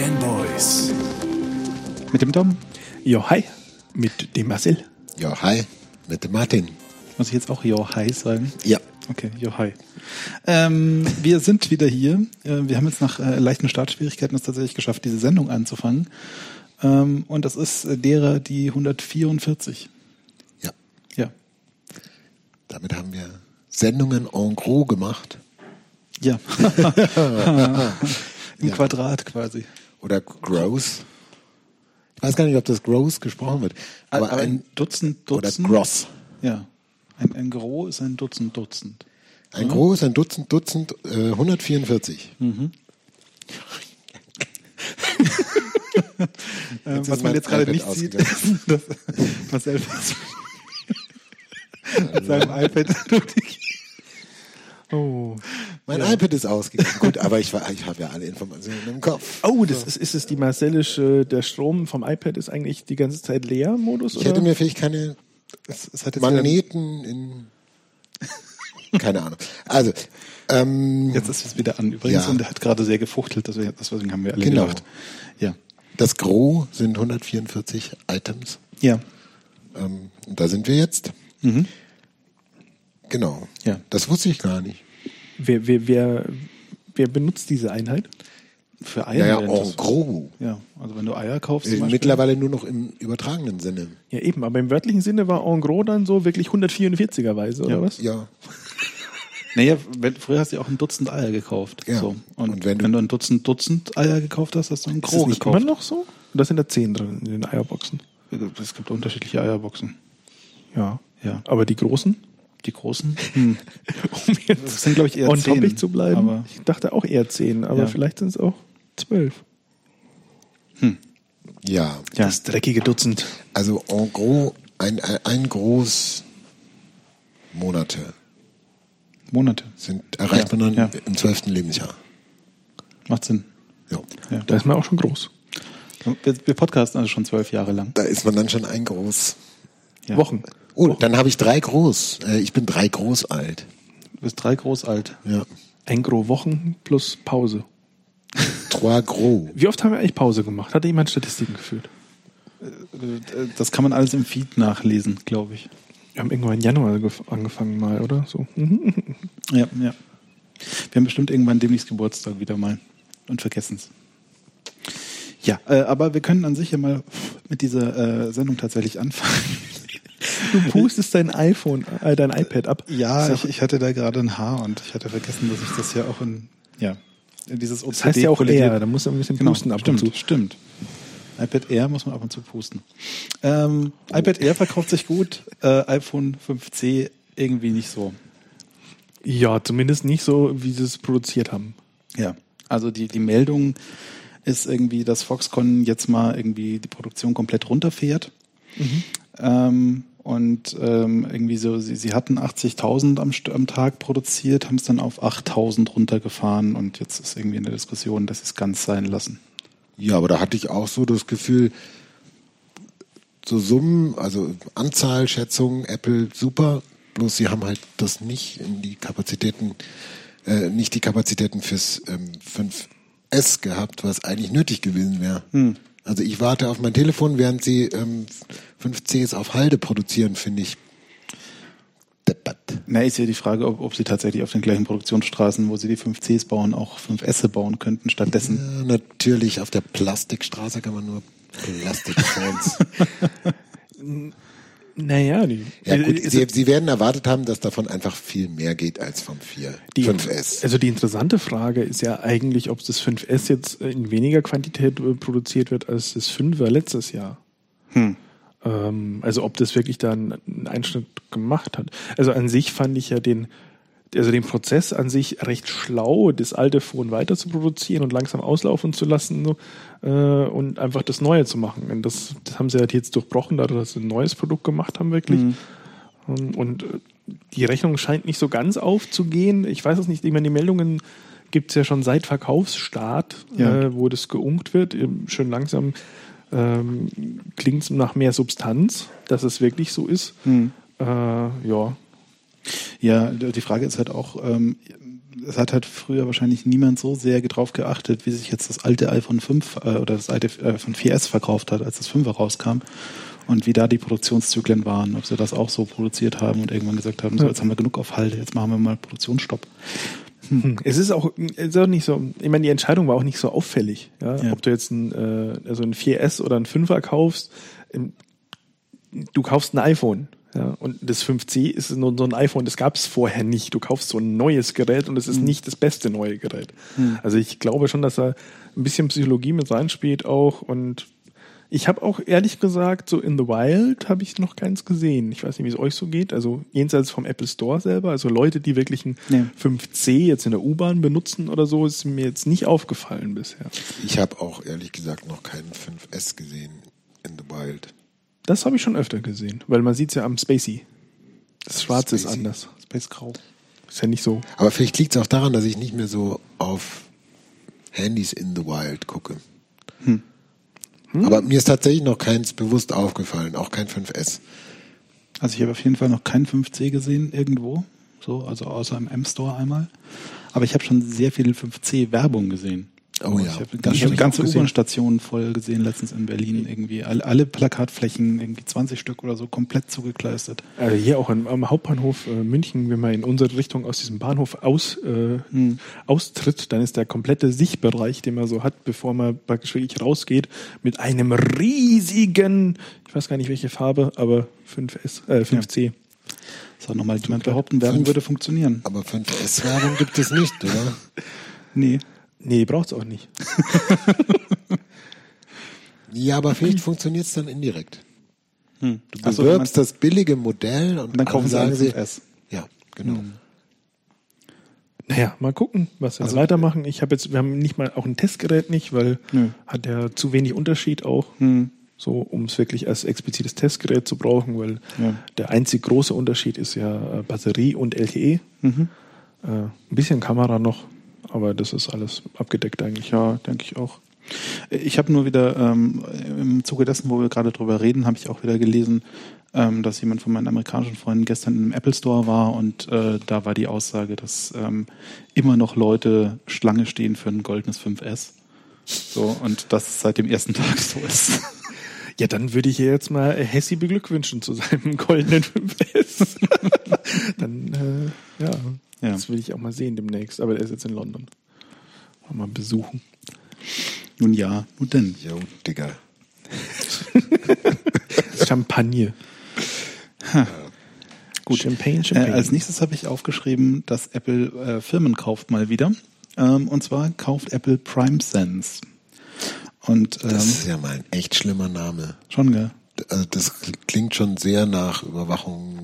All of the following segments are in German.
Fanboys. Mit dem Dom. Jo, hi. Mit dem Marcel. Ja, hi. Mit dem Martin. Muss ich jetzt auch Jo, hi sagen? Ja. Okay, Jo, hi. Wir sind wieder hier. Wir haben jetzt nach leichten Startschwierigkeiten es tatsächlich geschafft, diese Sendung anzufangen. Und das ist derer die 144. Ja. Ja. Damit haben wir Sendungen en gros gemacht. Ja. Im Quadrat quasi. Oder gross. Ich weiß gar nicht, ob das gross gesprochen wird. Aber ein Dutzend. Oder gross. Ja. Ein Gros ist ein Dutzend. Ein Gros ist ein Dutzend, 144. Mhm. Was man jetzt gerade nicht sieht, ist, dass Marcel mit seinem iPad Mein iPad ist ausgegangen. Gut, aber ich habe ja alle Informationen im Kopf. Oh, ist es die marcellische, der Strom vom iPad ist eigentlich die ganze Zeit leer Modus? Ich hätte mir vielleicht keine es hat jetzt Magneten in... Keine Ahnung. Also, jetzt ist es wieder an übrigens und er hat gerade sehr gefuchtelt, deswegen haben wir alle gelacht. Ja. Das Gros sind 144 Items. Ja. Da sind wir jetzt. Mhm. Genau. Ja. Das wusste ich gar nicht. Wer benutzt diese Einheit? Für Eier? Ja, en gros. Ja, also wenn du Eier kaufst zum Beispiel. Mittlerweile nur noch im übertragenen Sinne. Ja eben, aber im wörtlichen Sinne war en gros dann so wirklich 144er-weise, oder was? Ja. Naja, früher hast du ja auch ein Dutzend Eier gekauft. Ja. So. Und wenn du ein Dutzend Eier gekauft hast, hast du ein Ist das Gros nicht gekauft. immer noch so? Oder sind da 10 drin in den Eierboxen? Es gibt unterschiedliche Eierboxen. Ja. Ja. Aber die großen? Die großen? Um jetzt Das sind, glaube ich, eher on 10. topic zu bleiben. Aber Ich dachte auch eher 10, aber Ja. vielleicht sind es auch 12. Ja. Ja. Das dreckige Dutzend. Also en gros, ein Gros Monate erreicht man dann Ja. im 12. Lebensjahr. Macht Sinn. Ja. Ja. Da ist man auch schon groß. Wir podcasten also schon 12 Jahre lang. Da ist man dann schon ein Groß. Ja. Wochen. Oh, dann habe ich 3 Groß. Ich bin 3 Groß alt. Du bist 3 groß alt. Ja. Ein Gros Wochen plus Pause. 3 Gros. Wie oft haben wir eigentlich Pause gemacht? Hat jemand Statistiken geführt? Das kann man alles im Feed nachlesen, glaube ich. Wir haben irgendwann im Januar angefangen mal, oder? So. Ja. Wir haben bestimmt irgendwann demnächst Geburtstag wieder mal und vergessen es. Ja, aber wir können an sich ja mal mit dieser Sendung tatsächlich anfangen. Du pustest dein iPad ab. Ja, ich hatte da gerade ein Haar und ich hatte vergessen, dass ich das ja auch in dieses OCD Das heißt ja auch kollidiert. Air, da muss man ein bisschen pusten ab und zu. Stimmt. iPad Air muss man ab und zu pusten. iPad Air verkauft sich gut, iPhone 5C irgendwie nicht so. Ja, zumindest nicht so, wie sie es produziert haben. Ja, also die Meldung ist irgendwie, dass Foxconn jetzt mal irgendwie die Produktion komplett runterfährt. Und irgendwie so, sie hatten 80.000 am Tag produziert, haben es dann auf 8.000 runtergefahren und jetzt ist irgendwie in der Diskussion, dass sie es ganz sein lassen. Ja, aber da hatte ich auch so das Gefühl, so Summen, also Anzahlschätzungen, Apple super, bloß sie haben halt das nicht in die Kapazitäten, nicht die Kapazitäten fürs 5S gehabt, was eigentlich nötig gewesen wäre. Also ich warte auf mein Telefon, während sie 5Cs auf Halde produzieren, finde ich deppert. Na, ist ja die Frage, ob sie tatsächlich auf den gleichen Produktionsstraßen, wo sie die 5Cs bauen, auch 5S bauen könnten stattdessen. Ja, natürlich, auf der Plastikstraße kann man nur Plastikphones. Naja, Ja gut, sie werden erwartet haben, dass davon einfach viel mehr geht als vom 5S. Also die interessante Frage ist ja eigentlich, ob das 5S jetzt in weniger Quantität produziert wird als das 5er letztes Jahr. Also ob das wirklich da einen Einschnitt gemacht hat. Also an sich fand ich ja den Prozess an sich recht schlau, das alte Phone weiter zu produzieren und langsam auslaufen zu lassen und einfach das Neue zu machen. Und das haben sie halt jetzt durchbrochen, dadurch, dass sie ein neues Produkt gemacht haben wirklich. Und die Rechnung scheint nicht so ganz aufzugehen. Ich weiß es nicht, ich meine, die Meldungen gibt es ja schon seit Verkaufsstart, wo das geunkt wird. Schön langsam klingt es nach mehr Substanz, dass es wirklich so ist. Ja. Ja, die Frage ist halt auch, es hat halt früher wahrscheinlich niemand so sehr drauf geachtet, wie sich jetzt das alte iPhone 5 oder das alte iPhone 4S verkauft hat, als das 5er rauskam. Und wie da die Produktionszyklen waren, ob sie das auch so produziert haben und irgendwann gesagt haben, so, jetzt haben wir genug auf Halde, jetzt machen wir mal Produktionsstopp. Es ist auch nicht so, ich meine, die Entscheidung war auch nicht so auffällig. Ja? Ob du jetzt ein 4S oder ein 5er kaufst, du kaufst ein iPhone. Ja? Und das 5C ist nur so ein iPhone, das gab es vorher nicht. Du kaufst so ein neues Gerät und es ist nicht das beste neue Gerät. Also ich glaube schon, dass da ein bisschen Psychologie mit reinspielt auch. Und ich habe auch ehrlich gesagt, so in the wild habe ich noch keins gesehen. Ich weiß nicht, wie es euch so geht. Also jenseits vom Apple Store selber, also Leute, die wirklich ein 5C jetzt in der U-Bahn benutzen oder so, ist mir jetzt nicht aufgefallen bisher. Ich habe auch ehrlich gesagt noch keinen 5S gesehen in the wild. Das habe ich schon öfter gesehen, weil man sieht es ja am Spacey. Das Schwarze ist anders. Space Grau. Ist ja nicht so. Aber vielleicht liegt es auch daran, dass ich nicht mehr so auf Handys in the wild gucke. Aber mir ist tatsächlich noch keins bewusst aufgefallen, auch kein 5S. Also ich habe auf jeden Fall noch kein 5C gesehen irgendwo, so, also außer im M-Store einmal. Aber ich habe schon sehr viel 5C-Werbung gesehen. Oh ja. Ich habe ganze U-Bahn-Stationen voll gesehen, letztens in Berlin irgendwie. Alle Plakatflächen, irgendwie 20 Stück oder so, komplett zugekleistert. Also hier auch am Hauptbahnhof München, wenn man in unsere Richtung aus diesem Bahnhof austritt, dann ist der komplette Sichtbereich, den man so hat, bevor man praktisch wirklich rausgeht, mit einem riesigen, ich weiß gar nicht welche Farbe, aber 5C. Soll nochmal jemand behaupten, Werbung würde funktionieren. Aber 5S-Werbung gibt es nicht, oder? Nee, braucht's auch nicht. Ja, aber vielleicht funktioniert es dann indirekt. Du Ach so, bewirbst das billige Modell und dann kaufen sie alle sagen 5S. Ja, genau. Naja, mal gucken, was wir weitermachen. Wir haben nicht mal auch ein Testgerät nicht, weil hat ja zu wenig Unterschied auch, so um es wirklich als explizites Testgerät zu brauchen, weil der einzig große Unterschied ist ja Batterie und LTE. Ein bisschen Kamera noch, aber das ist alles abgedeckt eigentlich. Ja, denke ich auch. Ich habe nur wieder im Zuge dessen, wo wir gerade drüber reden, habe ich auch wieder gelesen, dass jemand von meinen amerikanischen Freunden gestern im Apple Store war und da war die Aussage, dass immer noch Leute Schlange stehen für ein goldenes 5S. So, und das seit dem ersten Tag so ist. Ja, dann würde ich jetzt mal Hessi beglückwünschen zu seinem goldenen 5S. Dann, das will ich auch mal sehen demnächst. Aber er ist jetzt in London. Mal besuchen. Nun ja, nun denn. Jo, Digga. Champagner. Gut. Champagne. Als nächstes habe ich aufgeschrieben, dass Apple Firmen kauft mal wieder. Und zwar kauft Apple PrimeSense. Und, das ist ja mal ein echt schlimmer Name. Schon, gell? Also das klingt schon sehr nach Überwachung.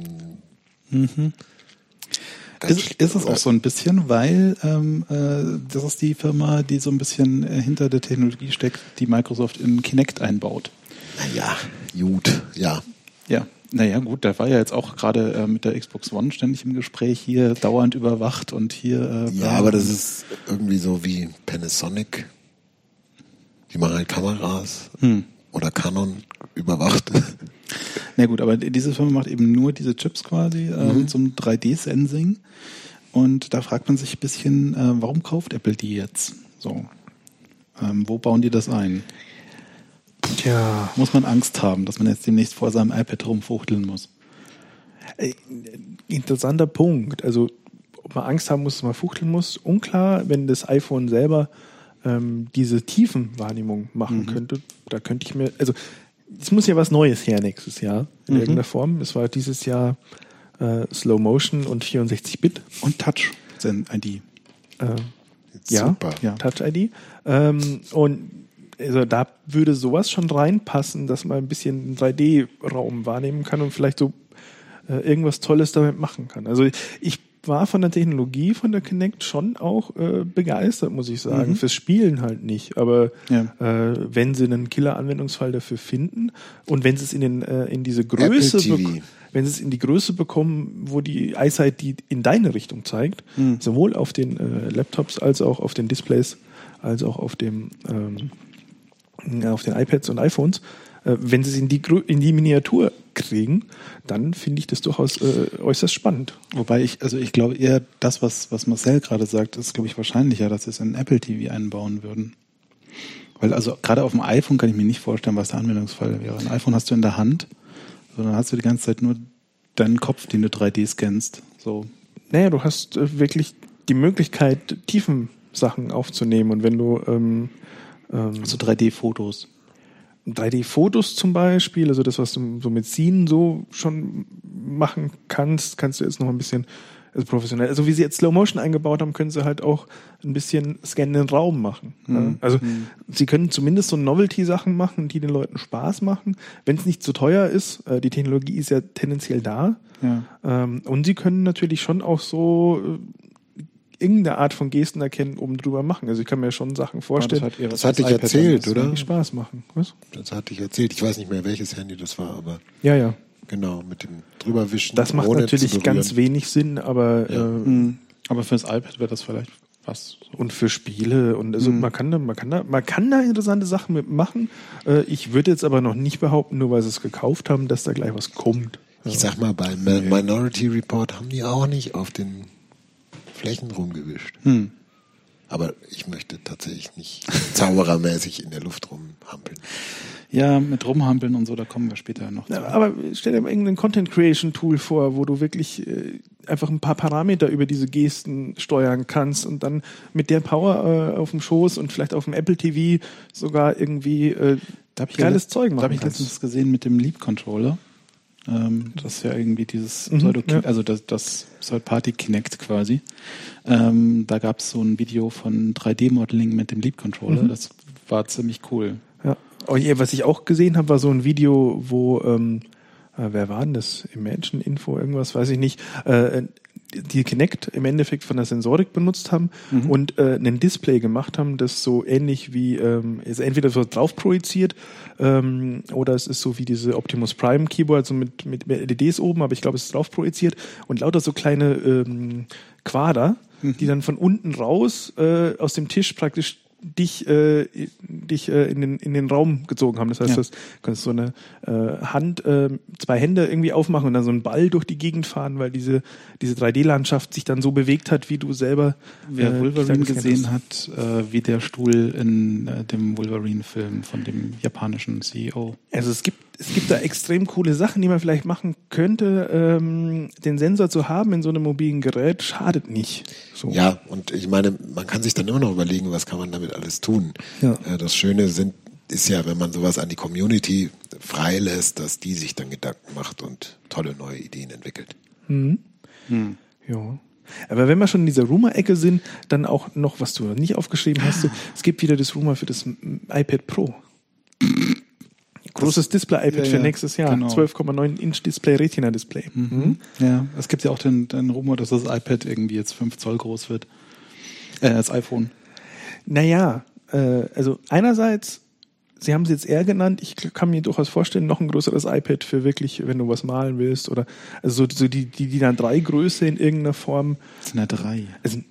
Ist es auch so ein bisschen, weil das ist die Firma, die so ein bisschen hinter der Technologie steckt, die Microsoft in Kinect einbaut. Naja, gut, ja. Ja, naja gut, der war ja jetzt auch gerade mit der Xbox One ständig im Gespräch, hier dauernd überwacht und hier... ja, aber das ist irgendwie so wie Panasonic. Die machen halt Kameras oder Canon überwacht. Na gut, aber diese Firma macht eben nur diese Chips quasi zum 3D-Sensing. Und da fragt man sich ein bisschen, warum kauft Apple die jetzt? So, wo bauen die das ein? Tja. Muss man Angst haben, dass man jetzt demnächst vor seinem iPad rumfuchteln muss? Interessanter Punkt. Also, ob man Angst haben muss, dass man fuchteln muss, unklar. Wenn das iPhone selber diese Tiefenwahrnehmung machen könnte, da könnte ich mir, also es muss ja was Neues her nächstes Jahr in irgendeiner Form. Es war dieses Jahr Slow Motion und 64-Bit. Und Touch-ID. Super. Ja. Touch-ID. Und also da würde sowas schon reinpassen, dass man ein bisschen 3D-Raum wahrnehmen kann und vielleicht so irgendwas Tolles damit machen kann. Also ich war von der Technologie von der Kinect schon auch begeistert, muss ich sagen. Fürs Spielen halt nicht. Aber wenn sie einen Killer-Anwendungsfall dafür finden und wenn sie es in diese Größe wenn sie es in die Größe bekommen, wo die EyeSight die in deine Richtung zeigt, sowohl auf den Laptops als auch auf den Displays, als auch auf den iPads und iPhones, wenn sie es in die Miniatur kriegen, dann finde ich das durchaus äußerst spannend. Wobei ich glaube eher das, was Marcel gerade sagt, ist, glaube ich, wahrscheinlicher, dass sie es in Apple TV einbauen würden. Weil also gerade auf dem iPhone kann ich mir nicht vorstellen, was der Anwendungsfall wäre. Ein iPhone hast du in der Hand, sondern hast du die ganze Zeit nur deinen Kopf, den du 3D scannst. So. Naja, du hast wirklich die Möglichkeit, Tiefensachen aufzunehmen. Und wenn du also 3D-Fotos. 3D-Fotos zum Beispiel, also das, was du so mit Scene so schon machen kannst du jetzt noch ein bisschen professionell. Also wie sie jetzt Slow Motion eingebaut haben, können sie halt auch ein bisschen scannenden Raum machen. Also sie können zumindest so Novelty-Sachen machen, die den Leuten Spaß machen, wenn es nicht zu teuer ist. Die Technologie ist ja tendenziell da. Ja. Und sie können natürlich schon auch so irgendeine Art von Gesten erkennen, oben drüber machen. Also ich kann mir schon Sachen vorstellen. Das hatte ich erzählt, oder? Spaß machen. Was? Das hatte ich erzählt. Ich weiß nicht mehr, welches Handy das war, aber ja. Genau, mit dem drüberwischen. Das macht natürlich ganz wenig Sinn, aber aber für das iPad wäre das vielleicht was. Und für Spiele und also man kann da interessante Sachen mitmachen. Ich würde jetzt aber noch nicht behaupten, nur weil sie es gekauft haben, dass da gleich was kommt. Ich sag mal, bei Minority Report haben die auch nicht auf den Flächen rumgewischt. Aber ich möchte tatsächlich nicht zauberermäßig in der Luft rumhampeln. Ja, mit rumhampeln und so, da kommen wir später noch zu. Ja, aber stell dir mal irgendein Content-Creation-Tool vor, wo du wirklich einfach ein paar Parameter über diese Gesten steuern kannst und dann mit der Power auf dem Schoß und vielleicht auf dem Apple TV sogar irgendwie geiles Zeug machen. Da habe ich letztens gesehen mit dem Leap-Controller. Das ist ja irgendwie dieses also das Third-Party Kinect quasi. Da gab es so ein Video von 3D-Modeling mit dem Leap-Controller. Das war ziemlich cool. Ja. Was ich auch gesehen habe, war so ein Video, wo wer war denn das? Imagine Info, irgendwas, weiß ich nicht. Die Kinect im Endeffekt von der Sensorik benutzt haben und ein Display gemacht haben, das so ähnlich wie ist entweder so drauf projiziert oder es ist so wie diese Optimus Prime Keyboard, so mit LEDs oben, aber ich glaube, es ist drauf projiziert und lauter so kleine Quader, die dann von unten raus aus dem Tisch praktisch dich in den Raum gezogen haben. Das heißt, du kannst so eine Hand, zwei Hände irgendwie aufmachen und dann so einen Ball durch die Gegend fahren, weil diese 3D-Landschaft sich dann so bewegt hat, wie du selber Wer Wolverine gesehen hat, wie der Stuhl in dem Wolverine-Film von dem japanischen CEO. Also es gibt da extrem coole Sachen, die man vielleicht machen könnte. Den Sensor zu haben in so einem mobilen Gerät schadet nicht. So. Ja, und ich meine, man kann sich dann immer noch überlegen, was kann man damit alles tun. Ja. Das Schöne ist ja, wenn man sowas an die Community freilässt, dass die sich dann Gedanken macht und tolle neue Ideen entwickelt. Ja. Aber wenn wir schon in dieser Rumor-Ecke sind, dann auch noch, was du nicht aufgeschrieben hast, es gibt wieder das Rumor für das iPad Pro. Großes Display-iPad für nächstes Jahr. Genau. 12,9 Display, Retina-Display. Ja, es gibt ja auch den Rumor, dass das iPad irgendwie jetzt 5 Zoll groß wird. Als iPhone. Naja, also einerseits, Sie haben es jetzt eher genannt, ich kann mir durchaus vorstellen, noch ein größeres iPad für wirklich, wenn du was malen willst oder also so die DIN A3 Größe in irgendeiner Form. DIN A3.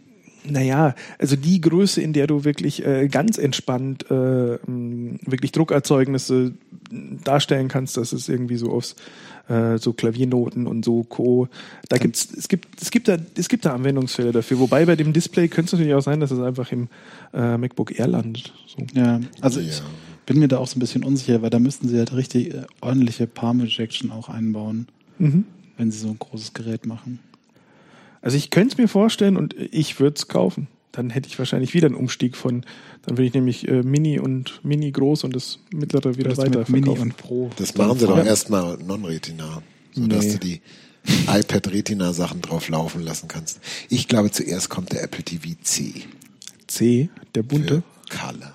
Also die Größe, in der du wirklich ganz entspannt wirklich Druckerzeugnisse darstellen kannst, dass es irgendwie so aufs so Klaviernoten und so Co. Es gibt da Anwendungsfälle dafür. Wobei bei dem Display könnte es natürlich auch sein, dass es einfach im MacBook Air landet. So. Ja, also ich bin mir da auch so ein bisschen unsicher, weil da müssten sie halt richtig ordentliche Palm Ejection auch einbauen, wenn sie so ein großes Gerät machen. Also ich könnte es mir vorstellen und ich würde es kaufen. Dann hätte ich wahrscheinlich wieder einen Umstieg dann würde ich nämlich Mini und Mini groß und das mittlere wieder weiter verkaufen. Mini und Pro. Das machen sie doch erstmal Non-Retina, sodass du die iPad-Retina-Sachen drauf laufen lassen kannst. Ich glaube, zuerst kommt der Apple TV C. C, der bunte? Für Color.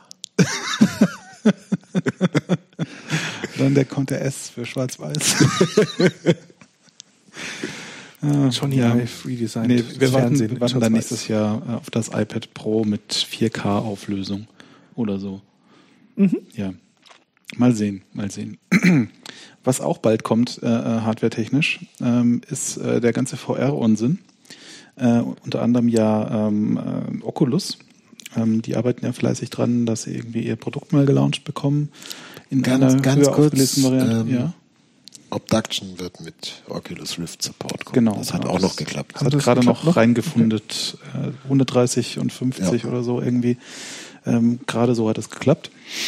Dann kommt der S für Schwarz-Weiß. Johnny Ive redesigned. Nee, wir warten dann nächstes Jahr auf das iPad Pro mit 4K-Auflösung oder so. Ja, mal sehen. Was auch bald kommt, hardwaretechnisch, ist der ganze VR-Unsinn. Unter anderem Oculus. Die arbeiten ja fleißig dran, dass sie irgendwie ihr Produkt mal gelauncht bekommen. in einer ganz höher kurz, aufgelösten Variante. Ja. Obduction wird mit Oculus Rift Support kommen. Genau. Das hat auch noch geklappt. Hat gerade noch reingefundet. 130 und 50 oder so irgendwie. Gerade so hat es geklappt.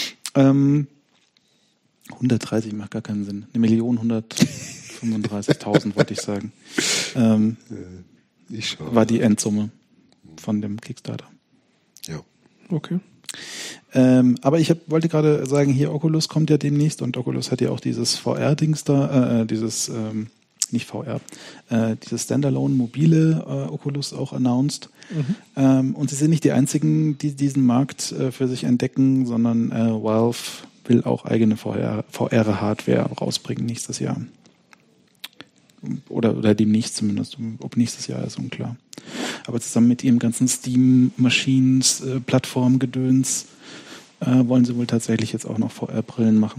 130 macht gar keinen Sinn. 1.135.000 wollte ich sagen. War die Endsumme von dem Kickstarter. Ja. Okay. Aber ich wollte gerade sagen, hier Oculus kommt ja demnächst und Oculus hat ja auch dieses VR-Dings da, dieses Standalone mobile Oculus auch announced. Und sie sind nicht die einzigen, die diesen Markt für sich entdecken, sondern Valve will auch eigene VR-Hardware rausbringen nächstes Jahr. Oder demnächst zumindest. Ob nächstes Jahr ist unklar. Aber zusammen mit ihrem ganzen Steam-Machines, Plattformgedöns wollen sie wohl tatsächlich jetzt auch noch VR-Brillen machen.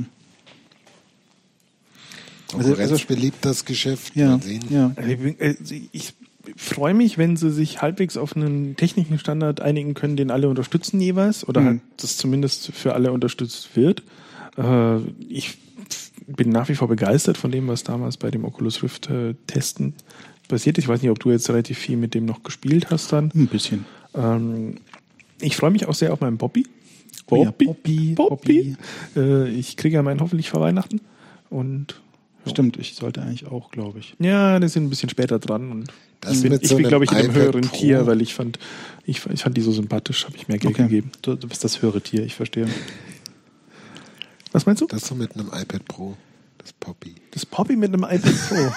Konkurrenz beliebt das Geschäft. Ja, mal sehen. ja. Ich freue mich, wenn sie sich halbwegs auf einen technischen Standard einigen können, den alle unterstützen jeweils oder halt das zumindest für alle unterstützt wird. Ich bin nach wie vor begeistert von dem, was damals bei dem Oculus Rift Testen passiert ist. Ich weiß nicht, ob du jetzt relativ viel mit dem noch gespielt hast dann. Ein bisschen. Ich freue mich auch sehr auf meinen Poppy. Poppy. Ich kriege ja meinen hoffentlich vor Weihnachten. Und stimmt, ich sollte eigentlich auch, glaube ich. ja, die sind ein bisschen später dran. Und Das ich bin, mit so einem glaube ich, in einem iPad höheren Pro. Tier, weil ich fand die so sympathisch, habe ich mehr Geld gegeben. Du bist das höhere Tier, ich verstehe. Was meinst du? Das so mit einem iPad Pro, das Poppy. Das Poppy mit einem iPad Pro.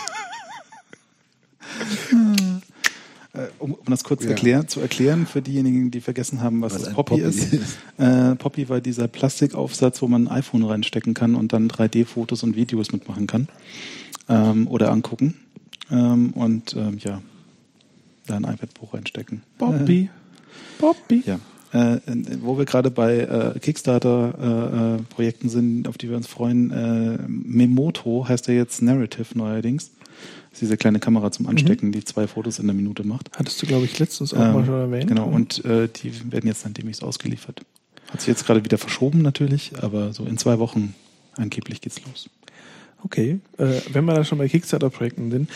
Um das kurz zu erklären für diejenigen, die vergessen haben, was das Poppy ist. Poppy war dieser Plastikaufsatz, wo man ein iPhone reinstecken kann und dann 3D-Fotos und Videos mitmachen kann oder angucken. Da ein iPad Pro reinstecken. Poppy. Ja. Wo wir gerade bei Kickstarter-Projekten sind, auf die wir uns freuen, Memoto heißt ja jetzt Narrative neuerdings. Das ist diese kleine Kamera zum Anstecken, die 2 Fotos in der Minute macht. Hattest du, glaube ich, letztens auch mal schon erwähnt. Genau, und die werden jetzt dann demnächst ausgeliefert. Hat sich jetzt gerade wieder verschoben natürlich, aber so in 2 Wochen angeblich geht's los. Okay, wenn wir dann schon bei Kickstarter-Projekten sind,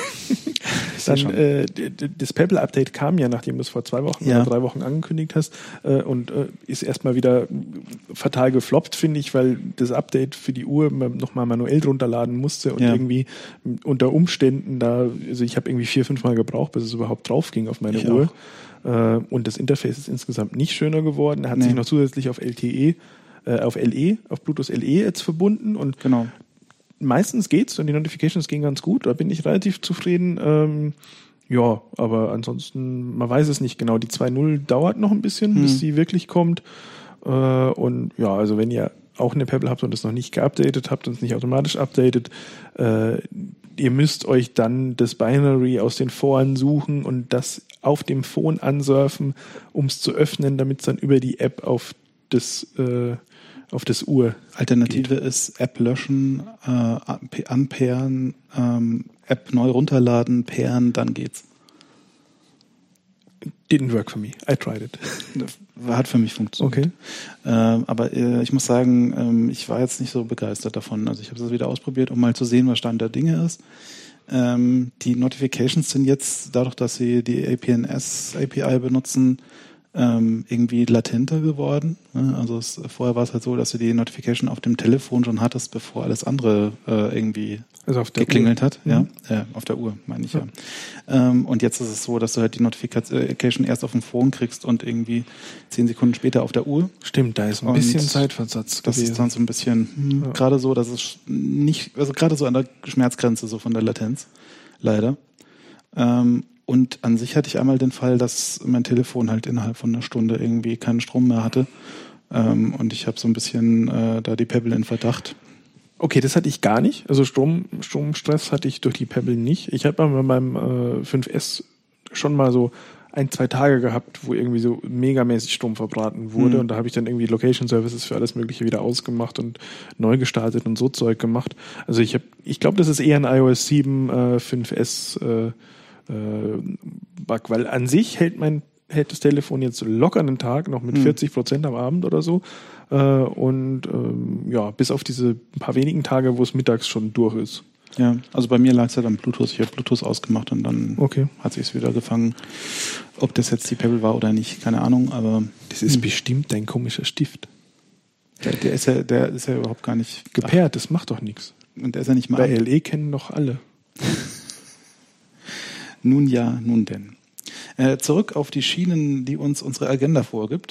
dann das Pebble-Update kam ja, nachdem du es vor 2 Wochen oder 3 Wochen angekündigt hast und ist erstmal wieder fatal gefloppt, finde ich, weil das Update für die Uhr nochmal manuell drunter laden musste und irgendwie unter Umständen also ich habe irgendwie 4-5 Mal gebraucht, bis es überhaupt drauf ging auf meine Uhr. Und das Interface ist insgesamt nicht schöner geworden. Er hat sich noch zusätzlich auf auf Bluetooth LE jetzt verbunden und meistens geht's und die Notifications gehen ganz gut, da bin ich relativ zufrieden. Aber ansonsten, man weiß es nicht genau. Die 2.0 dauert noch ein bisschen, bis sie wirklich kommt. Also wenn ihr auch eine Pebble habt und es noch nicht geupdatet habt und es nicht automatisch updatet, ihr müsst euch dann das Binary aus den Foren suchen und das auf dem Phone ansurfen, um es zu öffnen, damit es dann über die App auf das Uhr. Alternative ist App löschen, anpairen, App neu runterladen, pairen, dann geht's. Didn't work for me. I tried it. Hat für mich funktioniert. Okay. Aber ich muss sagen, ich war jetzt nicht so begeistert davon. Also ich habe es wieder ausprobiert, um mal zu sehen, was Stand der Dinge ist. Die Notifications sind jetzt, dadurch, dass sie die APNS-API benutzen, irgendwie latenter geworden. Also vorher war es halt so, dass du die Notification auf dem Telefon schon hattest, bevor alles andere irgendwie auf der geklingelt Uhr. hat. Ja, auf der Uhr, meine ich ja. Und jetzt ist es so, dass du halt die Notification erst auf dem Phone kriegst und irgendwie 10 Sekunden später auf der Uhr. Stimmt, da ist ein bisschen Zeitversatz Das gewesen. ist dann so ein bisschen gerade so, dass es nicht, also gerade so an der Schmerzgrenze so von der Latenz, leider. Und an sich hatte ich einmal den Fall, dass mein Telefon halt innerhalb von einer Stunde irgendwie keinen Strom mehr hatte. Und ich habe so ein bisschen da die Pebble in Verdacht. Okay, das hatte ich gar nicht. Also Stromstress hatte ich durch die Pebble nicht. Ich habe bei meinem 5S schon mal so 1-2 Tage gehabt, wo irgendwie so megamäßig Strom verbraten wurde. Und da habe ich dann irgendwie Location Services für alles Mögliche wieder ausgemacht und neu gestartet und so Zeug gemacht. Also ich glaube, das ist eher ein iOS 7 5S Bug, weil an sich hält mein hält das Telefon jetzt locker einen Tag, noch mit 40% am Abend oder so. Bis auf diese paar wenigen Tage, wo es mittags schon durch ist. Ja, also bei mir lag es ja dann Bluetooth. Ich habe Bluetooth ausgemacht und dann hat sich es wieder gefangen. Ob das jetzt die Pebble war oder nicht, keine Ahnung, aber... Das ist bestimmt dein komischer Stift. Der ist ja überhaupt gar nicht... Gepaart, das macht doch nichts. Und der ist ja nicht mal... Bei LE kennen doch alle. Nun ja, nun denn. Zurück auf die Schienen, die uns unsere Agenda vorgibt.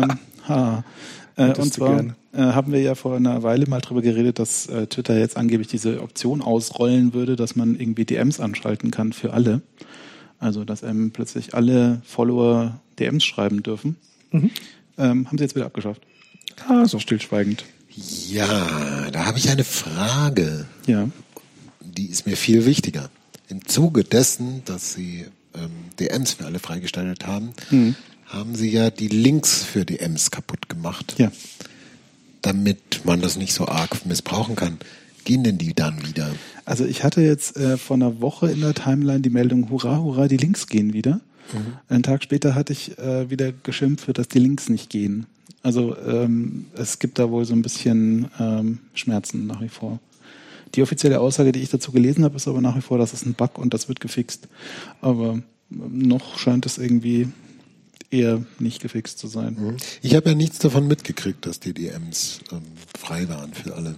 Und zwar haben wir ja vor einer Weile mal drüber geredet, dass Twitter jetzt angeblich diese Option ausrollen würde, dass man irgendwie DMs anschalten kann für alle. Also, dass einem plötzlich alle Follower DMs schreiben dürfen. Haben sie jetzt wieder abgeschafft. So stillschweigend. Ja, da habe ich eine Frage. Ja. Die ist mir viel wichtiger. Im Zuge dessen, dass sie DMs für alle freigestellt haben, haben sie ja die Links für DMs kaputt gemacht. Ja. Damit man das nicht so arg missbrauchen kann. Gehen denn die dann wieder? Also ich hatte jetzt vor einer Woche in der Timeline die Meldung, hurra, hurra, die Links gehen wieder. Einen Tag später hatte ich wieder geschimpft, dass die Links nicht gehen. Also es gibt da wohl so ein bisschen Schmerzen nach wie vor. Die offizielle Aussage, die ich dazu gelesen habe, ist aber nach wie vor, das ist ein Bug und das wird gefixt. Aber noch scheint es irgendwie eher nicht gefixt zu sein. Ich habe ja nichts davon mitgekriegt, dass die DMs frei waren für alle.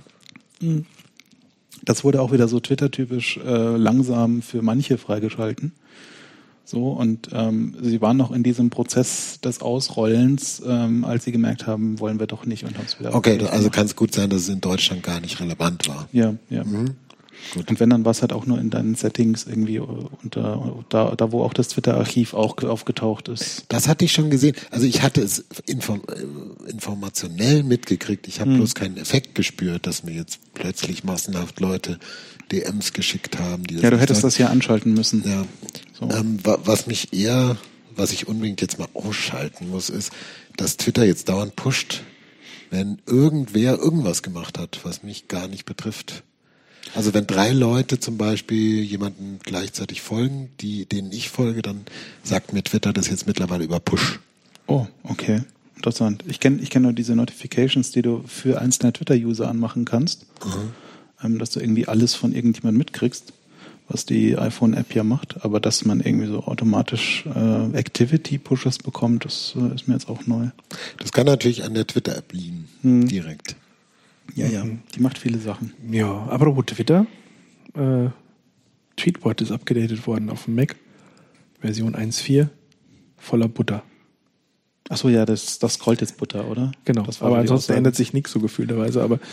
Das wurde auch wieder so Twitter-typisch langsam für manche freigeschalten. So, und sie waren noch in diesem Prozess des Ausrollens, als sie gemerkt haben, wollen wir doch nicht und haben es wieder. Okay, also kann es gut sein, dass es in Deutschland gar nicht relevant war. Ja. Gut. Und wenn, dann war es halt auch nur in deinen Settings irgendwie da wo auch das Twitter-Archiv auch aufgetaucht ist. Das hatte ich schon gesehen. Also ich hatte es informationell mitgekriegt. Ich habe bloß keinen Effekt gespürt, dass mir jetzt plötzlich massenhaft Leute DMs geschickt haben. Die das du hättest das ja anschalten müssen. Ja. So. Was ich unbedingt jetzt mal ausschalten muss, ist, dass Twitter jetzt dauernd pusht, wenn irgendwer irgendwas gemacht hat, was mich gar nicht betrifft. Also wenn 3 Leute zum Beispiel jemanden gleichzeitig folgen, denen ich folge, dann sagt mir Twitter das jetzt mittlerweile über Push. Oh, okay. Interessant. Ich kenn nur diese Notifications, die du für einzelne Twitter-User anmachen kannst, dass du irgendwie alles von irgendjemandem mitkriegst, was die iPhone-App ja macht, aber dass man irgendwie so automatisch Activity-Pushes bekommt, das ist mir jetzt auch neu. Das kann natürlich an der Twitter-App liegen, direkt. Ja, die macht viele Sachen. Ja, apropos Twitter, Tweetbot ist abgedatet worden auf dem Mac, Version 1.4, voller Butter. Achso, ja, das scrollt jetzt Butter, oder? Genau, aber ansonsten ändert sich nichts so gefühlterweise, aber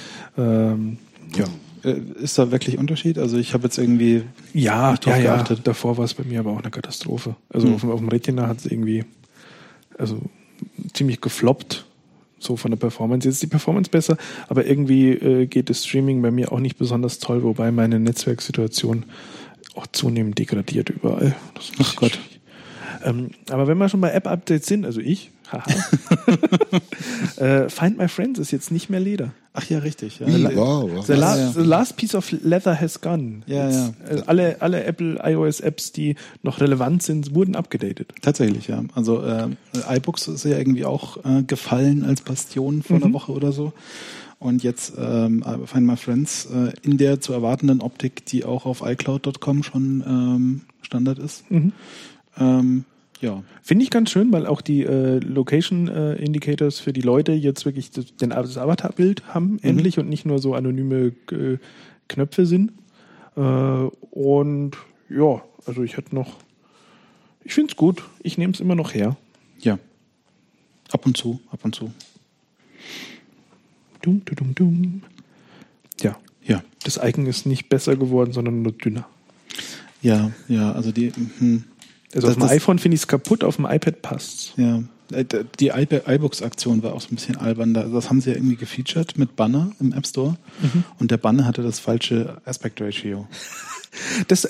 ist da wirklich Unterschied? Also ich habe jetzt irgendwie nicht drauf geachtet. Davor war es bei mir aber auch eine Katastrophe. Also auf dem Retina hat es irgendwie ziemlich gefloppt. So von der Performance. Jetzt ist die Performance besser, aber irgendwie geht das Streaming bei mir auch nicht besonders toll, wobei meine Netzwerksituation auch zunehmend degradiert überall. Ach Gott. Aber wenn wir schon bei App-Updates sind, also ich, Find My Friends ist jetzt nicht mehr Leder. Ach ja, richtig. Ja. Wow. The last piece of leather has gone. Ja. Alle Apple iOS-Apps, die noch relevant sind, wurden abgedatet. Tatsächlich, ja. Also iBooks ist ja irgendwie auch gefallen als Bastion vor einer Woche oder so. Und jetzt Find My Friends in der zu erwartenden Optik, die auch auf iCloud.com schon Standard ist. Ja. Finde ich ganz schön, weil auch die Location Indicators für die Leute jetzt wirklich das Avatar-Bild haben, endlich, und nicht nur so anonyme Knöpfe sind. Und ja, also ich finde es gut. Ich nehme es immer noch her. Ja. Ab und zu. Dum. Ja. Das Icon ist nicht besser geworden, sondern nur dünner. Ja, also die... Also auf dem iPhone finde ich es kaputt, auf dem iPad passt's. Ja, die iBooks-Aktion war auch so ein bisschen albern. Das haben sie ja irgendwie gefeatured mit Banner im App Store. Und der Banner hatte das falsche Aspect Ratio. Das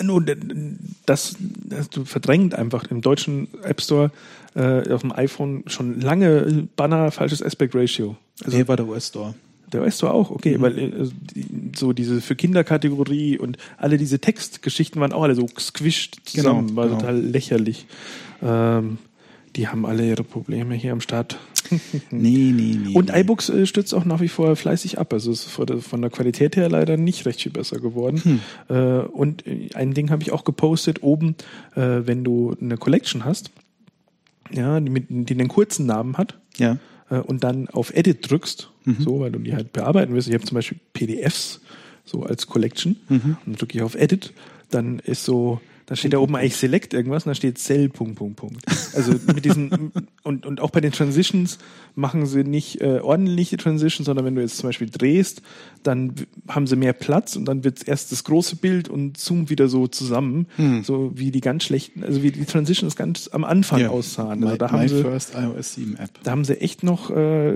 verdrängt einfach im deutschen App Store auf dem iPhone schon lange Banner falsches Aspect Ratio. Also war der US Store. Der weißt du auch, okay, weil so diese für Kinderkategorie und alle diese Textgeschichten waren auch alle so squished zusammen, war total lächerlich. Die Die haben alle ihre Probleme hier am Start. Nee. Und iBooks stützt auch nach wie vor fleißig ab. Also es ist von der Qualität her leider nicht recht viel besser geworden. Und ein Ding habe ich auch gepostet, oben, wenn du eine Collection hast, ja, die einen kurzen Namen hat, Ja. und dann auf Edit drückst, so, weil du die halt bearbeiten willst. Ich habe zum Beispiel PDFs so als Collection und dann drücke ich auf Edit, dann ist so, da steht da oben eigentlich Select irgendwas und da steht Cell ... Also mit diesen und auch bei den Transitions machen sie nicht ordentliche Transitions, sondern wenn du jetzt zum Beispiel drehst, dann haben sie mehr Platz und dann wird erst das große Bild und zoomt wieder so zusammen, so wie die ganz schlechten, also wie die Transitions ganz am Anfang aussahen. Also da haben sie First iOS 7 App. Da haben sie echt noch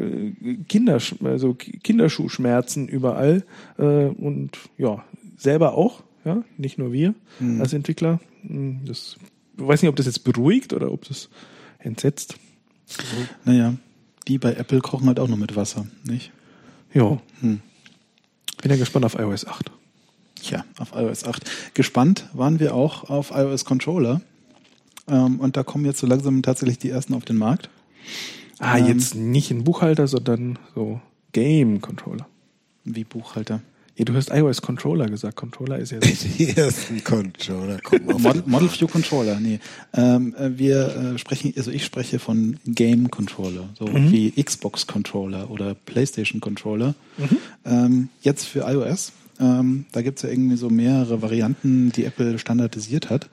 Kinderschuhschmerzen überall und ja, selber auch. Ja, nicht nur wir als Entwickler. Ich weiß nicht, ob das jetzt beruhigt oder ob das entsetzt. Naja, die bei Apple kochen halt auch nur mit Wasser, nicht? Ja. Bin ja gespannt auf iOS 8. Tja, auf iOS 8. Gespannt waren wir auch auf iOS Controller. Und da kommen jetzt so langsam tatsächlich die ersten auf den Markt. Jetzt nicht ein Buchhalter, sondern so Game Controller. Wie Buchhalter. Ja, du hast iOS Controller gesagt. Controller ist ja so. Die ersten Controller kommen auf. Model View Controller, nee. Ich spreche von Game Controller, so wie Xbox Controller oder PlayStation Controller. Jetzt für iOS. Da gibt's ja irgendwie so mehrere Varianten, die Apple standardisiert hat.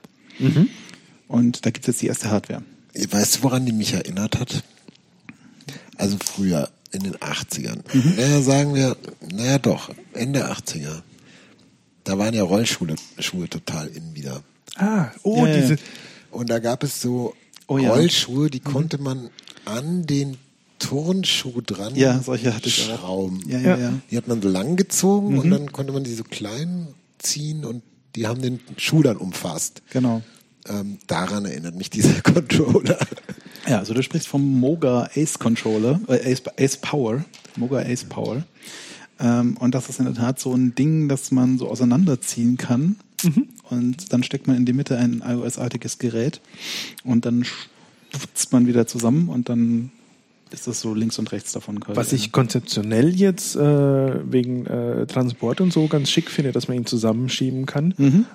Und da gibt's jetzt die erste Hardware. Weißt du, woran die mich erinnert hat? Also früher, in den 80ern. Sagen wir, Ende 80er. Da waren ja Rollschuhe total in wieder. Diese. Und da gab es so ja. Rollschuhe, die konnte man an den Turnschuh dran solche hatte ich auch. schrauben. Ja. Die hat man so lang gezogen und dann konnte man die so klein ziehen und die haben den Schuh dann umfasst. Genau. Daran erinnert mich dieser Controller. Ja, also du sprichst vom Moga Ace Controller, Ace Power, Moga Ace Power. Und das ist in der Tat so ein Ding, das man so auseinanderziehen kann. Und dann steckt man in die Mitte ein iOS-artiges Gerät und dann stutzt man wieder zusammen und dann ist das so links und rechts davon quasi. Was ich konzeptionell jetzt wegen Transport und so ganz schick finde, dass man ihn zusammenschieben kann.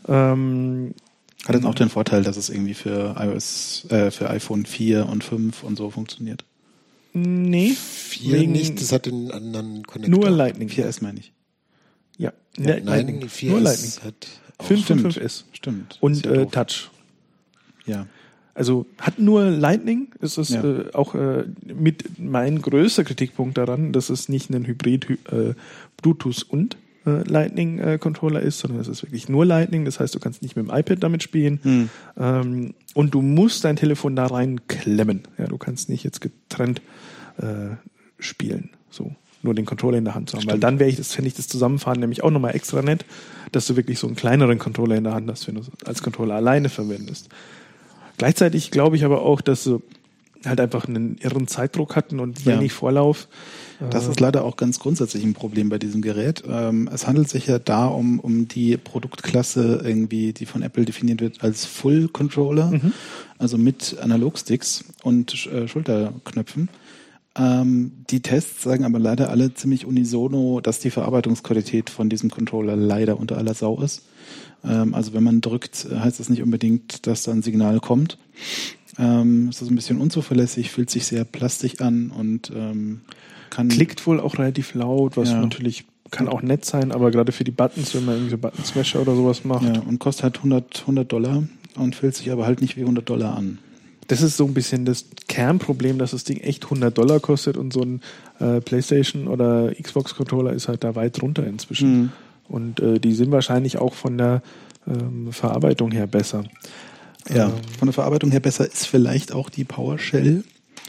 Hat dann auch den Vorteil, dass es irgendwie für für iPhone 4 und 5 und so funktioniert. Nee. 4 nicht, das hat den anderen Connector. Nur Lightning. 4S meine ich. Ja. Nein, 4S nur Lightning. hat auch 5 und 5S. Stimmt. Und Ist ja doof. Touch. Ja. Also hat nur Lightning. Es ist auch mit mein größter Kritikpunkt daran, dass es nicht ein Hybrid Bluetooth und Lightning-Controller ist, sondern es ist wirklich nur Lightning. Das heißt, du kannst nicht mit dem iPad damit spielen. Und du musst dein Telefon da rein klemmen. Ja, du kannst nicht jetzt getrennt spielen. So. Nur den Controller in der Hand zu haben. Stimmt. Weil dann fände ich das Zusammenfahren nämlich auch nochmal extra nett, dass du wirklich so einen kleineren Controller in der Hand hast, wenn du es als Controller alleine verwendest. Gleichzeitig glaube ich aber auch, dass sie halt einfach einen irren Zeitdruck hatten und wenig Vorlauf. Das ist leider auch ganz grundsätzlich ein Problem bei diesem Gerät. Es handelt sich ja da um die Produktklasse irgendwie, die von Apple definiert wird als Full Controller, also mit Analogsticks und Schulterknöpfen. Die Tests sagen aber leider alle ziemlich unisono, dass die Verarbeitungsqualität von diesem Controller leider unter aller Sau ist. Also wenn man drückt, heißt das nicht unbedingt, dass da ein Signal kommt. Es ist ein bisschen unzuverlässig, fühlt sich sehr plastisch an und kann... Klickt wohl auch relativ laut, was natürlich kann auch nett sein, aber gerade für die Buttons, wenn man irgendwie so Button-Smasher oder sowas macht. Ja, und kostet halt $100 und fühlt sich aber halt nicht wie $100 an. Das ist so ein bisschen das Kernproblem, dass das Ding echt $100 kostet und so ein PlayStation oder Xbox-Controller ist halt da weit drunter inzwischen. Und die sind wahrscheinlich auch von der Verarbeitung her besser. Ja, von der Verarbeitung her besser ist vielleicht auch die PowerShell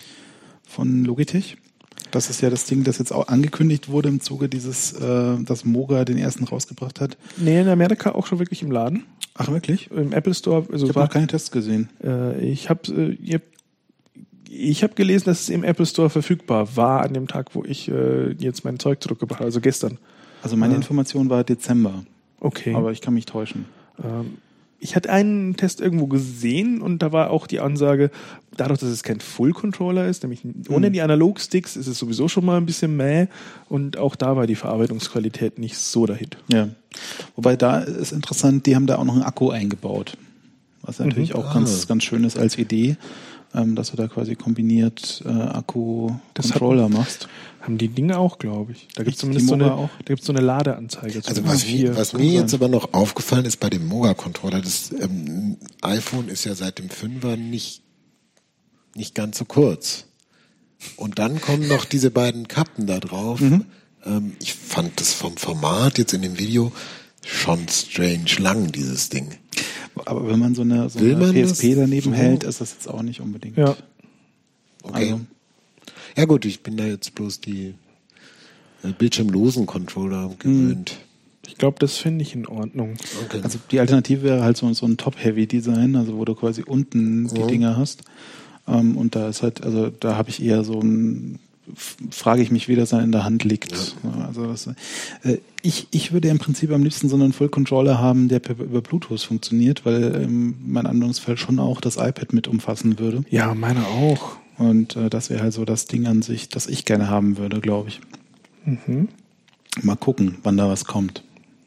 von Logitech. Das ist ja das Ding, das jetzt auch angekündigt wurde im Zuge dieses, dass Moga den ersten rausgebracht hat. Nee, in Amerika auch schon wirklich im Laden. Ach, wirklich? Im Apple Store. Also ich habe noch keine Tests gesehen. Ich habe gelesen, dass es im Apple Store verfügbar war an dem Tag, wo ich jetzt mein Zeug zurückgebracht habe, also gestern. Also meine Information war Dezember. Okay. Aber ich kann mich täuschen. Ich hatte einen Test irgendwo gesehen und da war auch die Ansage, dadurch, dass es kein Full-Controller ist, nämlich ohne die Analog-Sticks, ist es sowieso schon mal ein bisschen mäh und auch da war die Verarbeitungsqualität nicht so dahin. Ja. Wobei da ist interessant, die haben da auch noch einen Akku eingebaut. Was natürlich auch ganz schön ist als Idee, dass du da quasi kombiniert Akku-Controller machst. Haben die Dinge auch, glaube ich. Da gibt es zumindest so eine Ladeanzeige. Also was mir jetzt aber noch aufgefallen ist bei dem Moga-Controller, das iPhone ist ja seit dem 5er nicht ganz so kurz. Und dann kommen noch diese beiden Kappen da drauf. Ich fand das vom Format jetzt in dem Video schon strange lang, dieses Ding. Aber wenn man so eine PSP daneben hält, ist das jetzt auch nicht unbedingt. Ja. Okay. Also, Ja gut, ich bin da jetzt bloß die bildschirmlosen Controller gewöhnt. Ich glaube, das finde ich in Ordnung. Okay. also die Alternative wäre halt so ein Top-Heavy-Design, also wo du quasi unten die Dinger hast. Und da ist halt, also da habe ich eher so frage ich mich, wie das dann in der Hand liegt. Ja. Also ich würde im Prinzip am liebsten so einen Full-Controller haben, der über Bluetooth funktioniert, weil mein Anwendungsfall schon auch das iPad mit umfassen würde. Ja, meine auch. Und das wäre halt so das Ding an sich, das ich gerne haben würde, glaube ich. Mal gucken, wann da was kommt.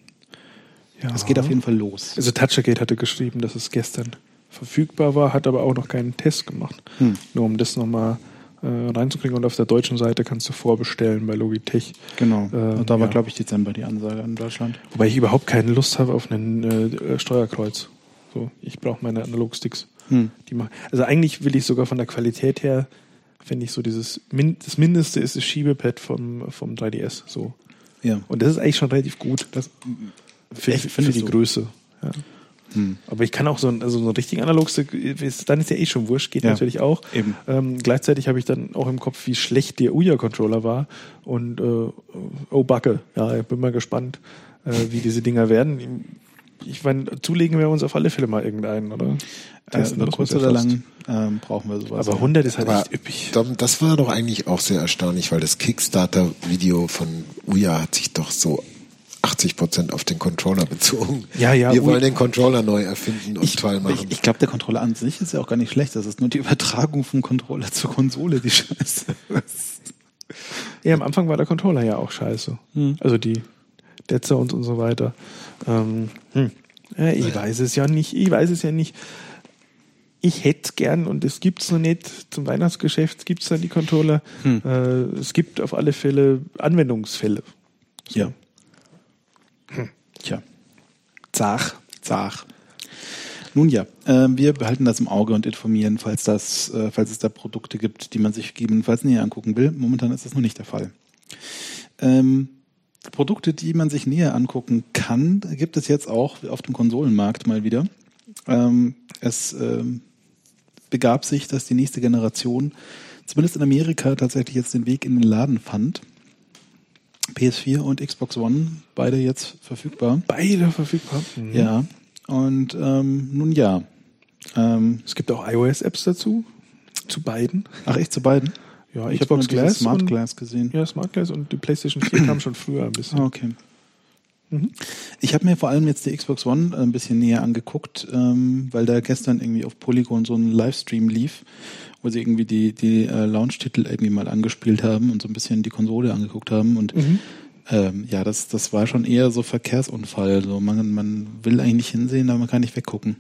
Ja. Es geht auf jeden Fall los. Also Touchagate hatte geschrieben, dass es gestern verfügbar war, hat aber auch noch keinen Test gemacht. Nur um das nochmal reinzukriegen. Und auf der deutschen Seite kannst du vorbestellen bei Logitech. Genau. Und da war, glaube ich, Dezember die Ansage in Deutschland. Wobei ich überhaupt keine Lust habe auf einen Steuerkreuz. So, ich brauche meine Analogsticks. Also eigentlich will ich sogar von der Qualität her, finde ich so das Mindeste ist das Schiebepad vom 3DS. So. Ja. Und das ist eigentlich schon relativ gut. Für die Größe. Ja. Aber ich kann auch so einen richtigen Analogstick, dann ist ja eh schon wurscht, geht natürlich auch. Eben. Gleichzeitig habe ich dann auch im Kopf, wie schlecht der Ouya-Controller war. Und oh Backe, ja, ich bin mal gespannt, wie diese Dinger werden. Ich meine, zulegen wir uns auf alle Fälle mal irgendeinen, oder? Über kurz oder lang brauchen wir sowas. Aber 100 ist halt echt üppig. Das war doch eigentlich auch sehr erstaunlich, weil das Kickstarter-Video von Ouya hat sich doch so 80% auf den Controller bezogen. Ja, wir wollen den Controller neu erfinden und toll machen. Ich glaube, der Controller an sich ist ja auch gar nicht schlecht. Das ist nur die Übertragung vom Controller zur Konsole, die scheiße ist. Ja, am Anfang war der Controller ja auch scheiße. Also die Detzer und so weiter. Ich weiß es ja nicht. Ich hätte gern, und es gibt's noch nicht, zum Weihnachtsgeschäft gibt's dann die Controller. Es gibt auf alle Fälle Anwendungsfälle. So. Ja. Tja. Zach. Nun ja, wir behalten das im Auge und informieren, falls es da Produkte gibt, die man sich gegebenenfalls näher angucken will. Momentan ist das noch nicht der Fall. Produkte, die man sich näher angucken kann, gibt es jetzt auch auf dem Konsolenmarkt mal wieder. Es begab sich, dass die nächste Generation, zumindest in Amerika, tatsächlich jetzt den Weg in den Laden fand. PS4 und Xbox One, beide jetzt verfügbar. Beide verfügbar? Ja. Und nun ja. Es gibt auch iOS-Apps dazu. Zu beiden. Ach echt, zu beiden? Ja, ich Xbox habe nur Smart Glass gesehen. Ja, Smart Glass und die PlayStation 4 kam schon früher ein bisschen. Okay. Ich habe mir vor allem jetzt die Xbox One ein bisschen näher angeguckt, weil da gestern irgendwie auf Polygon so ein Livestream lief, wo sie irgendwie die Launch-Titel irgendwie mal angespielt haben und so ein bisschen die Konsole angeguckt haben. Und ja, das war schon eher so Verkehrsunfall. So man will eigentlich nicht hinsehen, aber man kann nicht weggucken.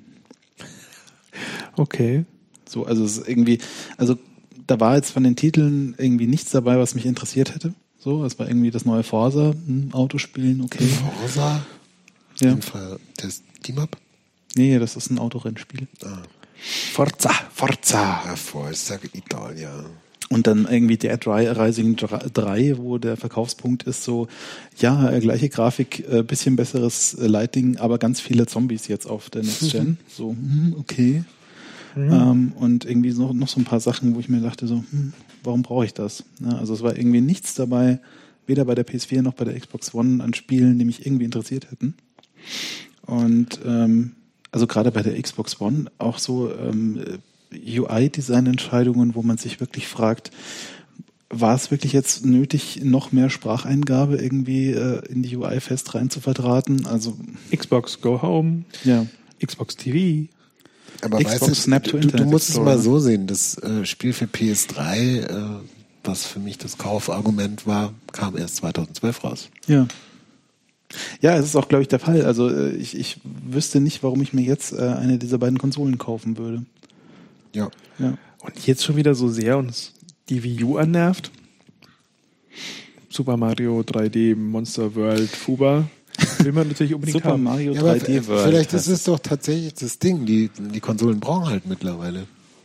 Okay. So, also es ist irgendwie, also da war jetzt von den Titeln irgendwie nichts dabei, was mich interessiert hätte. So, es war irgendwie das neue Forza, Autospielen, okay. Forza? Ja. Das Team-Up? Nee, das ist ein Autorennspiel. Forza. Ja, Forza Italia. Und dann irgendwie Dead Rising 3, wo der Verkaufspunkt ist so, ja, gleiche Grafik, bisschen besseres Lighting, aber ganz viele Zombies jetzt auf der Next Gen. So, okay. Und irgendwie noch so ein paar Sachen, wo ich mir dachte so, warum brauche ich das? Ja, also es war irgendwie nichts dabei, weder bei der PS4 noch bei der Xbox One an Spielen, die mich irgendwie interessiert hätten. Und also gerade bei der Xbox One auch so UI-Design-Entscheidungen, wo man sich wirklich fragt, war es wirklich jetzt nötig, noch mehr Spracheingabe irgendwie in die UI fest rein zu verdrahten? Also Xbox Go Home. Ja. Xbox TV. Aber Xbox weißt Snap to du Internet musst es Explorer. mal so sehen, das Spiel für PS3, was für mich das Kaufargument war, kam erst 2012 raus. Ja. Ja, es ist auch, glaube ich, der Fall. Also ich wüsste nicht, warum ich mir jetzt eine dieser beiden Konsolen kaufen würde. Ja. Ja. Und jetzt schon wieder so sehr uns die Wii U annervt. Super Mario 3D Monster World Fuba will man natürlich unbedingt Super haben. Mario Ja, aber 3D World. vielleicht ist heißt es doch tatsächlich das Ding. Die Konsolen brauchen halt mittlerweile.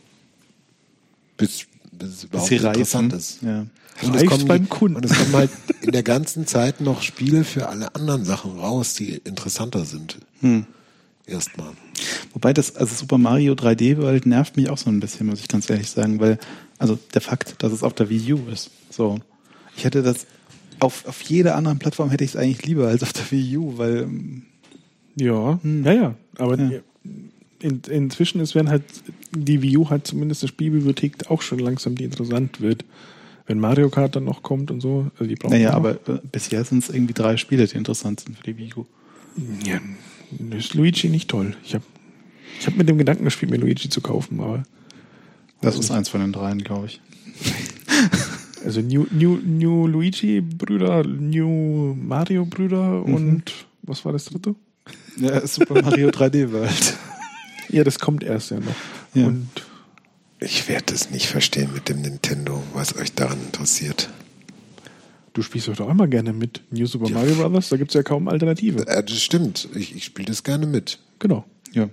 Bis es überhaupt sie interessant reifen. ist. Ja. Und Reift beim Kunden. Und es kommen halt in der ganzen Zeit noch Spiele für alle anderen Sachen raus, die interessanter sind. Erstmal. Wobei also Super Mario 3D World nervt mich auch so ein bisschen, muss ich ganz ehrlich sagen, weil, also der Fakt, dass es auf der Wii U ist. So. Ich hätte das auf jeder anderen Plattform hätte ich es eigentlich lieber als auf der Wii U, weil Ja, ja. Aber Ja. inzwischen werden halt die Wii U hat zumindest eine Spielbibliothek auch schon langsam, die interessant wird. Wenn Mario Kart dann noch kommt und so, also die brauchen naja, wir noch. aber bisher sind es irgendwie 3 Spiele, die interessant sind für die Wii U. Ja, das ist Luigi nicht toll. Ich hab mit dem Gedanken gespielt, mir Luigi zu kaufen, aber Das ist eins von den 3, glaube ich. also New Luigi Brüder, New Mario Brüder und was war das dritte? Ja, Super Mario 3D World. Ja, das kommt erst ja noch. Ja. Und Ich werde das nicht verstehen mit dem Nintendo, was euch daran interessiert. du spielst doch immer gerne mit New Super Mario Brothers, da gibt es ja kaum Alternative. Das stimmt. Ich spiele das gerne mit. Genau. Ja.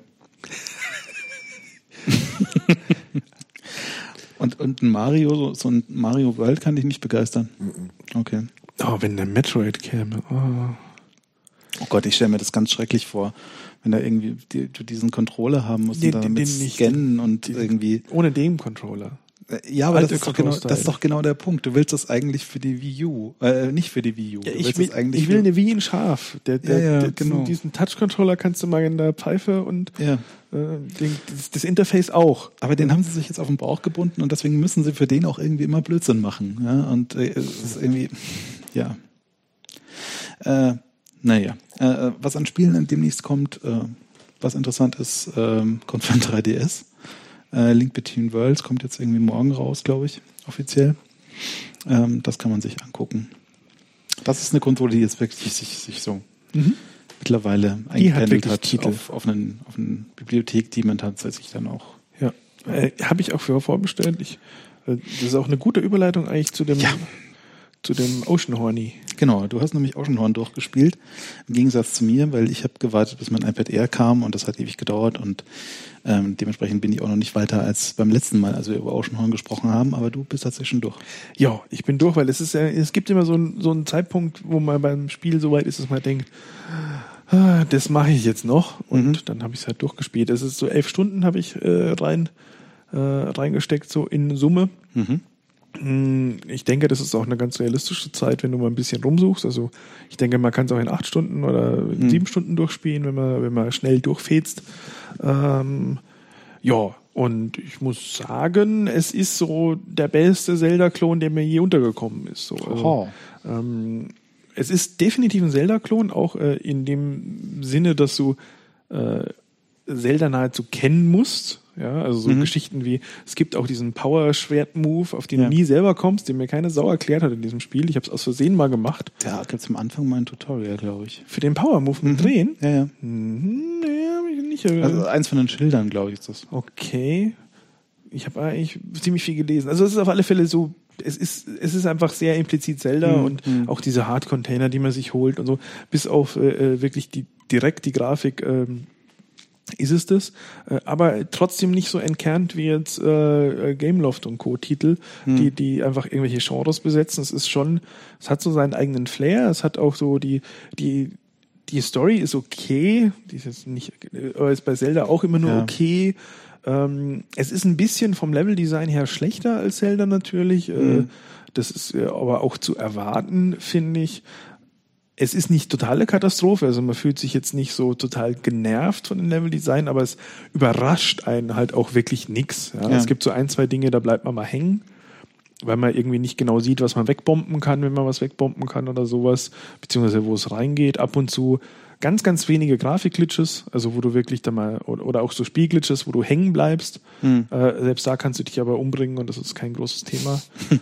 Und ein Mario, so ein Mario World kann dich nicht begeistern. Okay. Oh, wenn der Metroid käme. Oh. Oh Gott, ich stelle mir das ganz schrecklich vor, wenn da irgendwie du diesen Controller haben musst und damit scannen und irgendwie. Ohne den Controller. Ja, aber das Alte ist doch genau, Control-Style. das ist doch genau der Punkt. Du willst das eigentlich für die Wii U, nicht für die Wii U. Ja, Du ich willst will, es eigentlich ich will für- eine Wii in scharf. Ja, genau. Diesen Touch-Controller kannst du mal in der Pfeife und Ja. das Interface auch. Aber den haben sie sich jetzt auf den Bauch gebunden und deswegen müssen sie für den auch irgendwie immer Blödsinn machen. Ja? Und es ist irgendwie, ja. Naja, was an Spielen demnächst kommt, was interessant ist, kommt von 3DS. Link Between Worlds kommt jetzt irgendwie morgen raus, glaube ich, offiziell. Das kann man sich angucken. Das ist eine Konsole, die jetzt wirklich sich so mittlerweile Die hat eingependelt wirklich hat Titel. auf eine Bibliothek, die man tatsächlich dann auch. Ja. Habe ich auch vorbestellt. Das ist auch eine gute Überleitung eigentlich zu dem Ocean Horny. Genau, du hast nämlich Oceanhorn durchgespielt, im Gegensatz zu mir, weil ich habe gewartet, bis mein iPad Air kam und das hat ewig gedauert und dementsprechend bin ich auch noch nicht weiter als beim letzten Mal, als wir über Oceanhorn gesprochen haben, aber du bist tatsächlich schon durch. Ja, ich bin durch, weil es gibt immer so einen Zeitpunkt, wo man beim Spiel so weit ist, dass man denkt, das mache ich jetzt noch und dann habe ich es halt durchgespielt. Es ist so 11 Stunden habe ich reingesteckt, so in Summe. Ich denke, das ist auch eine ganz realistische Zeit, wenn du mal ein bisschen rumsuchst. Also ich denke, man kann es auch in 8 Stunden oder in 7 Stunden durchspielen, wenn man schnell durchfetzt. Ja, und ich muss sagen, es ist so der beste Zelda-Klon, der mir je untergekommen ist. So. Also, es ist definitiv ein Zelda-Klon, auch in dem Sinne, dass du Zelda nahezu kennen musst. Ja, also so Geschichten wie, es gibt auch diesen Power-Schwert-Move, auf den du nie selber kommst, den mir keine Sau erklärt hat in diesem Spiel. Ich habe es aus Versehen mal gemacht. Da gibt es am Anfang mal ein Tutorial, glaube ich. Für den Power-Move mit Drehen? Ja, ja. Nee, habe ich nicht. Also eins von den Schildern, glaube ich, ist das. Okay. Ich habe eigentlich ziemlich viel gelesen. Also es ist auf alle Fälle so, es ist einfach sehr implizit Zelda und auch diese Hard-Container, die man sich holt und so, bis auf wirklich direkt die Grafik ist es das, aber trotzdem nicht so entkernt wie jetzt Gameloft und Co-Titel, die einfach irgendwelche Genres besetzen. Es hat so seinen eigenen Flair, es hat auch so die Story ist okay, die ist jetzt nicht, aber ist bei Zelda auch immer nur okay. Es ist ein bisschen vom Leveldesign her schlechter als Zelda natürlich. Das ist aber auch zu erwarten, finde ich. Es ist nicht totale Katastrophe, also man fühlt sich jetzt nicht so total genervt von dem Leveldesign, aber es überrascht einen halt auch wirklich nix. Ja? Es gibt so 1, 2 Dinge, da bleibt man mal hängen, weil man irgendwie nicht genau sieht, was man wegbomben kann, wenn man was wegbomben kann oder sowas, beziehungsweise wo es reingeht. Ab und zu ganz, ganz wenige Grafikglitches, also wo du wirklich da mal, oder auch so Spielglitches, wo du hängen bleibst. Selbst da kannst du dich aber umbringen und das ist kein großes Thema.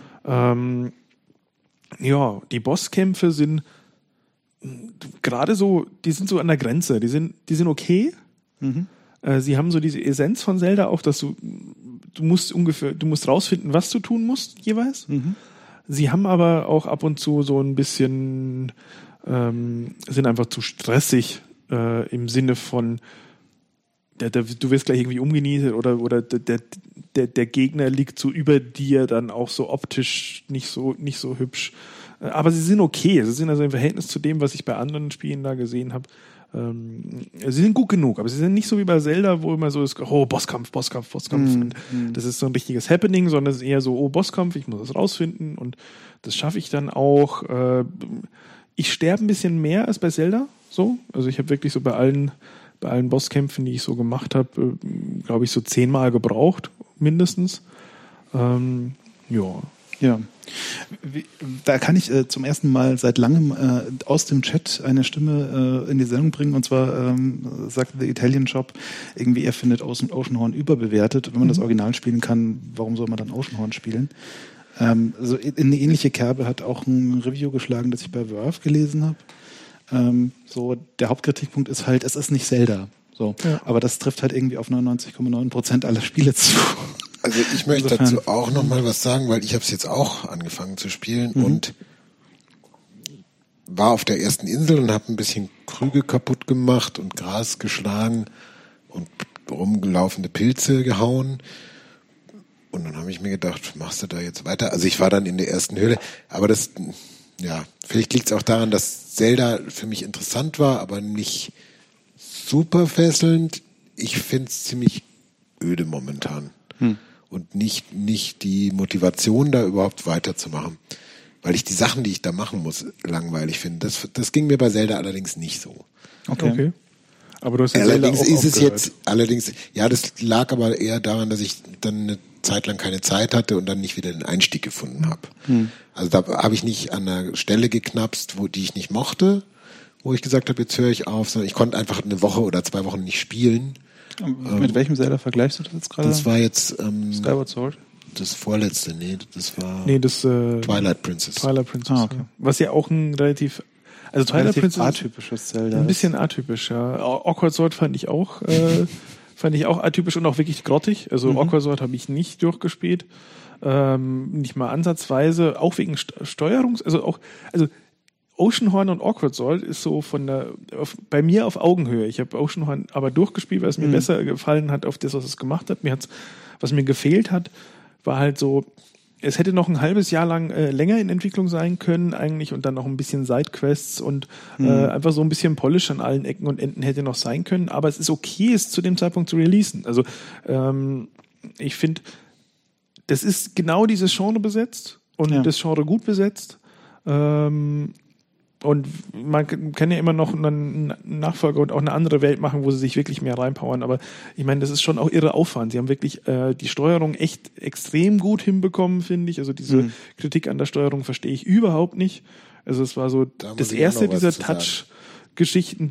Ja, die Bosskämpfe sind gerade so, die sind so an der Grenze, die sind okay. Sie haben so diese Essenz von Zelda auch, dass du musst rausfinden, was du tun musst jeweils. Sie haben aber auch ab und zu so ein bisschen, sind einfach zu stressig im Sinne von, du wirst gleich irgendwie umgenietet oder der Gegner liegt so über dir, dann auch so optisch nicht so hübsch. Aber sie sind okay. Sie sind also im Verhältnis zu dem, was ich bei anderen Spielen da gesehen habe. Sie sind gut genug, aber sie sind nicht so wie bei Zelda, wo immer so ist, oh, Bosskampf. Und das ist so ein richtiges Happening, sondern es ist eher so, oh, Bosskampf, ich muss das rausfinden und das schaffe ich dann auch. Ich sterbe ein bisschen mehr als bei Zelda, so. Also ich habe wirklich so bei allen Bosskämpfen, die ich so gemacht habe, glaube ich, so 10-mal gebraucht, mindestens. Ja. Da kann ich zum ersten Mal seit langem aus dem Chat eine Stimme in die Sendung bringen, und zwar sagt The Italian Shop, irgendwie er findet Oceanhorn überbewertet. Wenn man das Original spielen kann, warum soll man dann Oceanhorn spielen? Also in eine ähnliche Kerbe hat auch ein Review geschlagen, das ich bei Verve gelesen habe. So, der Hauptkritikpunkt ist halt, es ist nicht Zelda. So. Ja. Aber das trifft halt irgendwie auf 99,9% aller Spiele zu. Also ich möchte dazu auch noch mal was sagen, weil ich habe es jetzt auch angefangen zu spielen und war auf der ersten Insel und habe ein bisschen Krüge kaputt gemacht und Gras geschlagen und rumgelaufene Pilze gehauen. Und dann habe ich mir gedacht, machst du da jetzt weiter? Also ich war dann in der ersten Höhle, aber das, ja, vielleicht liegt es auch daran, dass Zelda für mich interessant war, aber nicht super fesselnd. Ich finde es ziemlich öde momentan. Und nicht die Motivation, da überhaupt weiterzumachen. Weil ich die Sachen, die ich da machen muss, langweilig finde. Das ging mir bei Zelda allerdings nicht so. Okay. Aber du hast ja allerdings Zelda auch ist es jetzt, ja, das lag aber eher daran, dass ich dann eine Zeit lang keine Zeit hatte und dann nicht wieder den Einstieg gefunden habe. Also da habe ich nicht an einer Stelle geknapst, die ich nicht mochte, wo ich gesagt habe, jetzt höre ich auf, sondern ich konnte einfach eine Woche oder 2 Wochen nicht spielen. Mit welchem Zelda vergleichst du das jetzt gerade? Das war jetzt Skyward Sword? Das vorletzte, das war Twilight Princess. Twilight Princess, okay. Was ja auch ein relativ Twilight Princess atypisches Zelda. Ein bisschen atypisch, ja. Awkward Sword fand ich auch atypisch und auch wirklich grottig. Also Awkward Sword habe ich nicht durchgespielt. Nicht mal ansatzweise, auch wegen Oceanhorn und Awkward Sword ist so bei mir auf Augenhöhe. Ich habe Oceanhorn aber durchgespielt, weil es mir besser gefallen hat auf das, was es gemacht hat. Was mir gefehlt hat, war halt so, es hätte noch ein halbes Jahr lang länger in Entwicklung sein können eigentlich und dann noch ein bisschen Sidequests und einfach so ein bisschen Polish an allen Ecken und Enden hätte noch sein können. Aber es ist okay, es zu dem Zeitpunkt zu releasen. Also ich finde, das ist genau dieses Genre besetzt und das Genre gut besetzt. Und man kann ja immer noch einen Nachfolger und auch eine andere Welt machen, wo sie sich wirklich mehr reinpowern. Aber ich meine, das ist schon auch irre Aufwand. Sie haben wirklich die Steuerung echt extrem gut hinbekommen, finde ich. Also diese Kritik an der Steuerung verstehe ich überhaupt nicht. Also es war so das erste dieser Touch-Geschichten,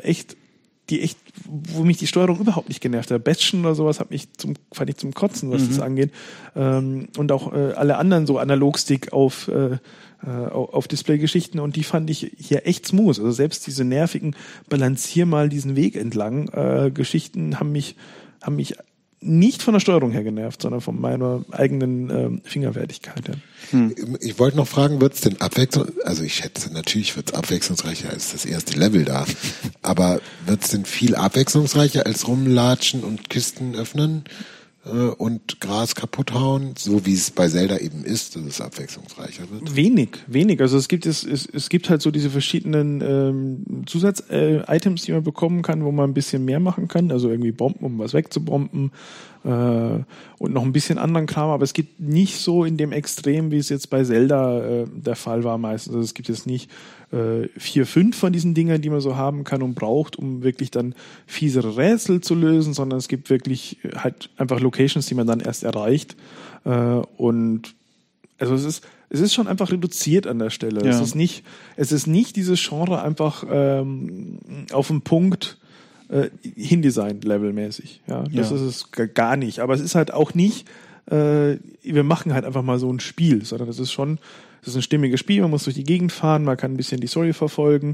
wo mich die Steuerung überhaupt nicht genervt hat. Bastion oder sowas fand ich zum Kotzen, was das angeht. Und auch alle anderen so Analogstick auf Display-Geschichten und die fand ich hier echt smooth. Also selbst diese nervigen Balancier mal diesen Weg entlang Geschichten haben mich nicht von der Steuerung her genervt, sondern von meiner eigenen Fingerfertigkeit. Ja. Ich wollte noch fragen, wird es denn also ich schätze natürlich, wird es abwechslungsreicher als das erste Level da, aber wird es denn viel abwechslungsreicher als rumlatschen und Kisten öffnen und Gras kaputt hauen, so wie es bei Zelda eben ist, dass es abwechslungsreicher wird? Wenig. Also es gibt halt so diese verschiedenen Zusatz-Items, die man bekommen kann, wo man ein bisschen mehr machen kann, also irgendwie Bomben, um was wegzubomben und noch ein bisschen anderen Kram, aber es gibt nicht so in dem Extrem, wie es jetzt bei Zelda der Fall war meistens. Also es gibt jetzt nicht 4, 5 von diesen Dingern, die man so haben kann und braucht, um wirklich dann fiesere Rätsel zu lösen, sondern es gibt wirklich halt einfach Locations, die man dann erst erreicht. Und also es ist es ist schon einfach reduziert an der Stelle. Ja. Es ist nicht dieses Genre einfach auf den Punkt Hindesign-Level-mäßig. Ja, das ist es gar nicht. Aber es ist halt auch nicht, wir machen halt einfach mal so ein Spiel, sondern es ist ein stimmiges Spiel, man muss durch die Gegend fahren, man kann ein bisschen die Story verfolgen,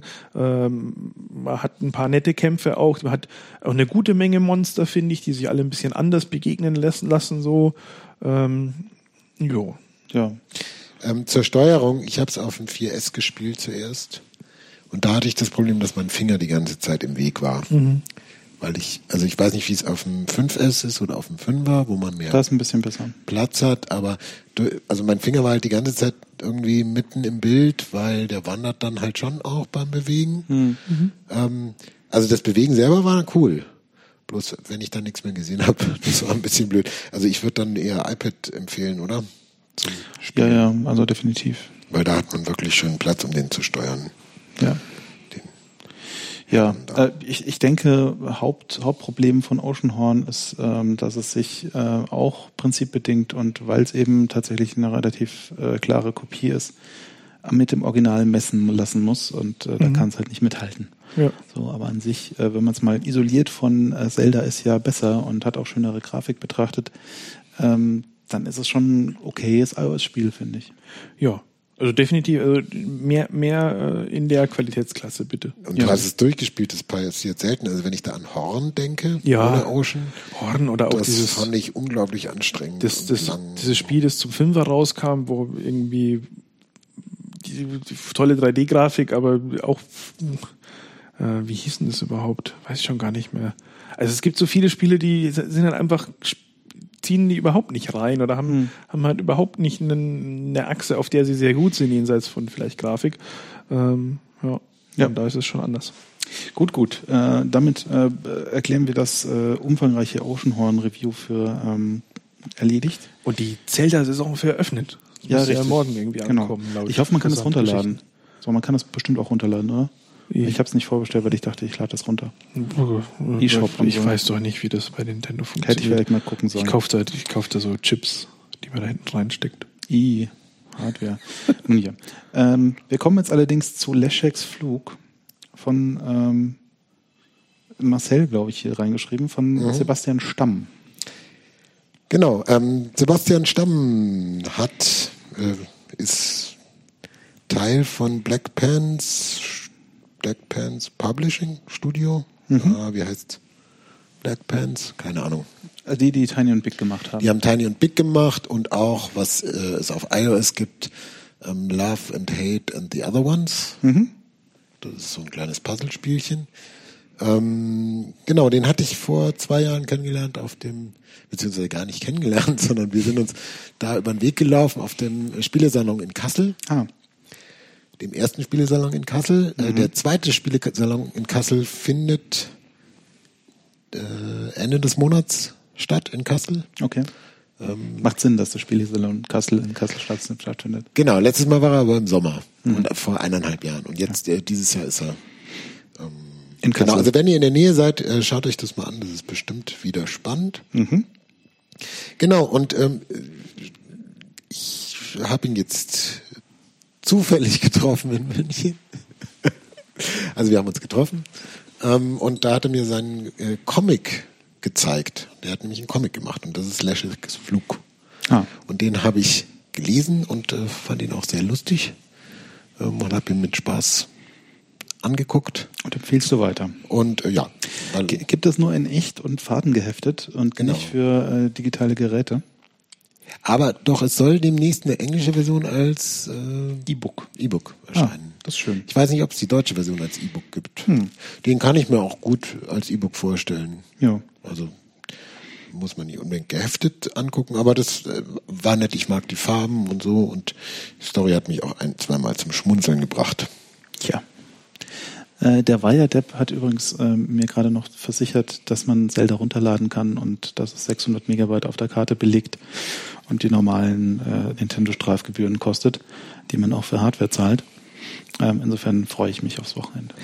man hat ein paar nette Kämpfe auch, man hat auch eine gute Menge Monster, finde ich, die sich alle ein bisschen anders begegnen lassen so. Jo. Ja. Zur Steuerung, ich habe es auf dem 4S gespielt zuerst und da hatte ich das Problem, dass mein Finger die ganze Zeit im Weg war. Weil ich weiß nicht, wie es auf dem 5S ist oder auf dem 5er, wo man mehr Das ist ein bisschen besser. Platz hat, aber mein Finger war halt die ganze Zeit irgendwie mitten im Bild, weil der wandert dann halt schon auch beim Bewegen. Also das Bewegen selber war cool. Bloß wenn ich dann nichts mehr gesehen habe, das war ein bisschen blöd. Also ich würde dann eher iPad empfehlen, oder? Zum Spielen. Ja, also definitiv. Weil da hat man wirklich schön Platz, um den zu steuern. Ja. Ja, ich denke, Hauptproblem von Oceanhorn ist, dass es sich auch prinzipbedingt und weil es eben tatsächlich eine relativ klare Kopie ist, mit dem Original messen lassen muss und da kann es halt nicht mithalten. Ja. So, aber an sich, wenn man es mal isoliert von Zelda ist ja besser und hat auch schönere Grafik betrachtet, dann ist es schon ein okayes iOS-Spiel, finde ich. Ja. Also definitiv, mehr in der Qualitätsklasse, bitte. Und du hast es durchgespielt, das passiert selten. Also wenn ich da an Horn denke, ja, ohne Ocean, Horn oder auch das fand ich unglaublich anstrengend. Dieses Spiel, das zum 5er rauskam, wo irgendwie die tolle 3D-Grafik, aber auch, wie hieß denn das überhaupt? Weiß ich schon gar nicht mehr. Also es gibt so viele Spiele, die sind halt einfach ziehen die überhaupt nicht rein oder haben halt überhaupt nicht eine Achse, auf der sie sehr gut sind, jenseits von vielleicht Grafik. Und da ist es schon anders. Gut. Damit erklären wir das umfangreiche Oceanhorn-Review für erledigt. Und die Zelda-Saison ist eröffnet. Das Ja, muss richtig. Ja morgen irgendwie ankommen. Genau. Ich hoffe, man kann das runterladen. So, man kann das bestimmt auch runterladen, oder? Ich habe es nicht vorbestellt, weil ich dachte, ich lade das runter. eShop. Ich weiß doch nicht, wie das bei Nintendo funktioniert. Hätte ich vielleicht mal gucken sollen. Ich kauf da so Chips, die man da hinten reinsteckt. Hardware. Nun ja. Wir kommen jetzt allerdings zu Leszeks Flug von Marcel, glaube ich, hier reingeschrieben, von Sebastian Stamm. Genau, Sebastian Stamm ist Teil von Black Pants Publishing Studio. Wie heißt Black Pants? Keine Ahnung. Die Tiny und Big gemacht haben. Die haben Tiny und Big gemacht und auch, was es auf iOS gibt, Love and Hate and the Other Ones. Das ist so ein kleines Puzzlespielchen. Genau, den hatte ich vor 2 Jahren kennengelernt beziehungsweise gar nicht kennengelernt, sondern wir sind uns da über den Weg gelaufen auf dem Spielesalon in Kassel. Dem ersten Spielesalon in Kassel. Der zweite Spielesalon in Kassel findet Ende des Monats statt in Kassel. Okay. Macht Sinn, dass das Spielesalon in Kassel stattfindet. Genau, letztes Mal war er aber im Sommer, und vor 1,5 Jahren. Und jetzt, dieses Jahr ist er in Kassel. Genau, also wenn ihr in der Nähe seid, schaut euch das mal an, das ist bestimmt wieder spannend. Genau, und ich habe ihn jetzt zufällig getroffen in München. Also wir haben uns getroffen und da hat er mir seinen Comic gezeigt. Der hat nämlich einen Comic gemacht und das ist Leszeks Flug. Und den habe ich gelesen und fand ihn auch sehr lustig und habe ihn mit Spaß angeguckt. Und empfiehlst du weiter? Und ja. Gibt es nur in echt und farben-geheftet und nicht für digitale Geräte? Aber doch, es soll demnächst eine englische Version als E-Book erscheinen. Das ist schön. Ich weiß nicht, ob es die deutsche Version als E-Book gibt. Den kann ich mir auch gut als E-Book vorstellen. Ja. Also muss man nicht unbedingt geheftet angucken, aber das war nett. Ich mag die Farben und so und die Story hat mich auch 1-2 Mal zum Schmunzeln gebracht. Tja. Der Wiredepp hat übrigens mir gerade noch versichert, dass man Zelda runterladen kann und dass es 600 Megabyte auf der Karte belegt und die normalen Nintendo-Strafgebühren kostet, die man auch für Hardware zahlt. Insofern freue ich mich aufs Wochenende.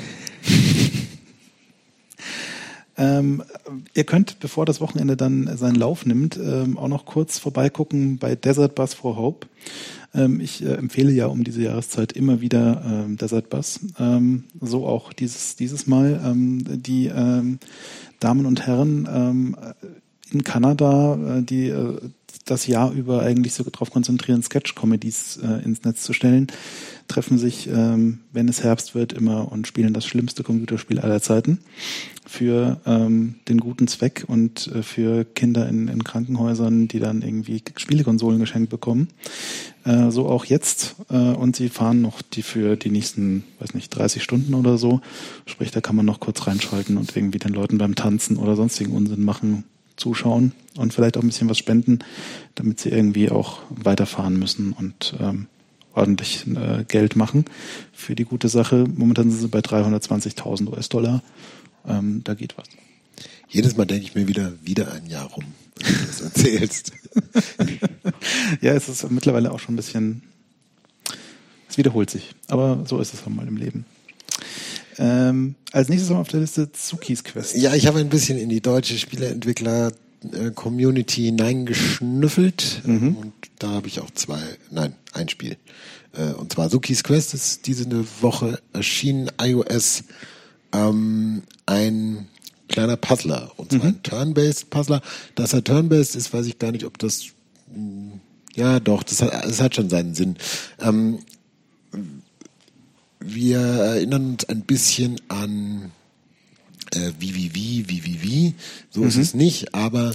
Ihr könnt, bevor das Wochenende dann seinen Lauf nimmt, auch noch kurz vorbeigucken bei Desert Bus for Hope. Ich empfehle ja um diese Jahreszeit immer wieder Desert Bus. So auch dieses Mal. Die Damen und Herren in Kanada, die das Jahr über eigentlich so darauf konzentrieren, Sketch-Comedies ins Netz zu stellen, treffen sich, wenn es Herbst wird, immer und spielen das schlimmste Computerspiel aller Zeiten für den guten Zweck und für Kinder in Krankenhäusern, die dann irgendwie Spielekonsolen geschenkt bekommen. So auch jetzt. Und sie fahren noch für die nächsten, 30 Stunden oder so. Sprich, da kann man noch kurz reinschalten und irgendwie den Leuten beim Tanzen oder sonstigen Unsinn machen, zuschauen und vielleicht auch ein bisschen was spenden, damit sie irgendwie auch weiterfahren müssen und ordentlich Geld machen für die gute Sache. Momentan sind sie bei 320.000 US-Dollar. Da geht was. Jedes Mal denke ich mir wieder ein Jahr rum, wenn du das erzählst. Ja, es ist mittlerweile auch schon ein bisschen, es wiederholt sich. Aber so ist es halt mal im Leben. Als nächstes haben wir auf der Liste Tsukis Quest. Ja, ich habe ein bisschen in die deutsche Spieleentwickler-Community hineingeschnüffelt. Und da habe ich auch ein Spiel. Und zwar Tsukis Quest ist diese Woche erschienen, iOS, ein kleiner Puzzler. Und zwar ein Turn-Based Puzzler. Dass er Turn-Based ist, weiß ich gar nicht, ob das, ja doch, das hat schon seinen Sinn. Wir erinnern uns ein bisschen an wie. So ist es nicht, aber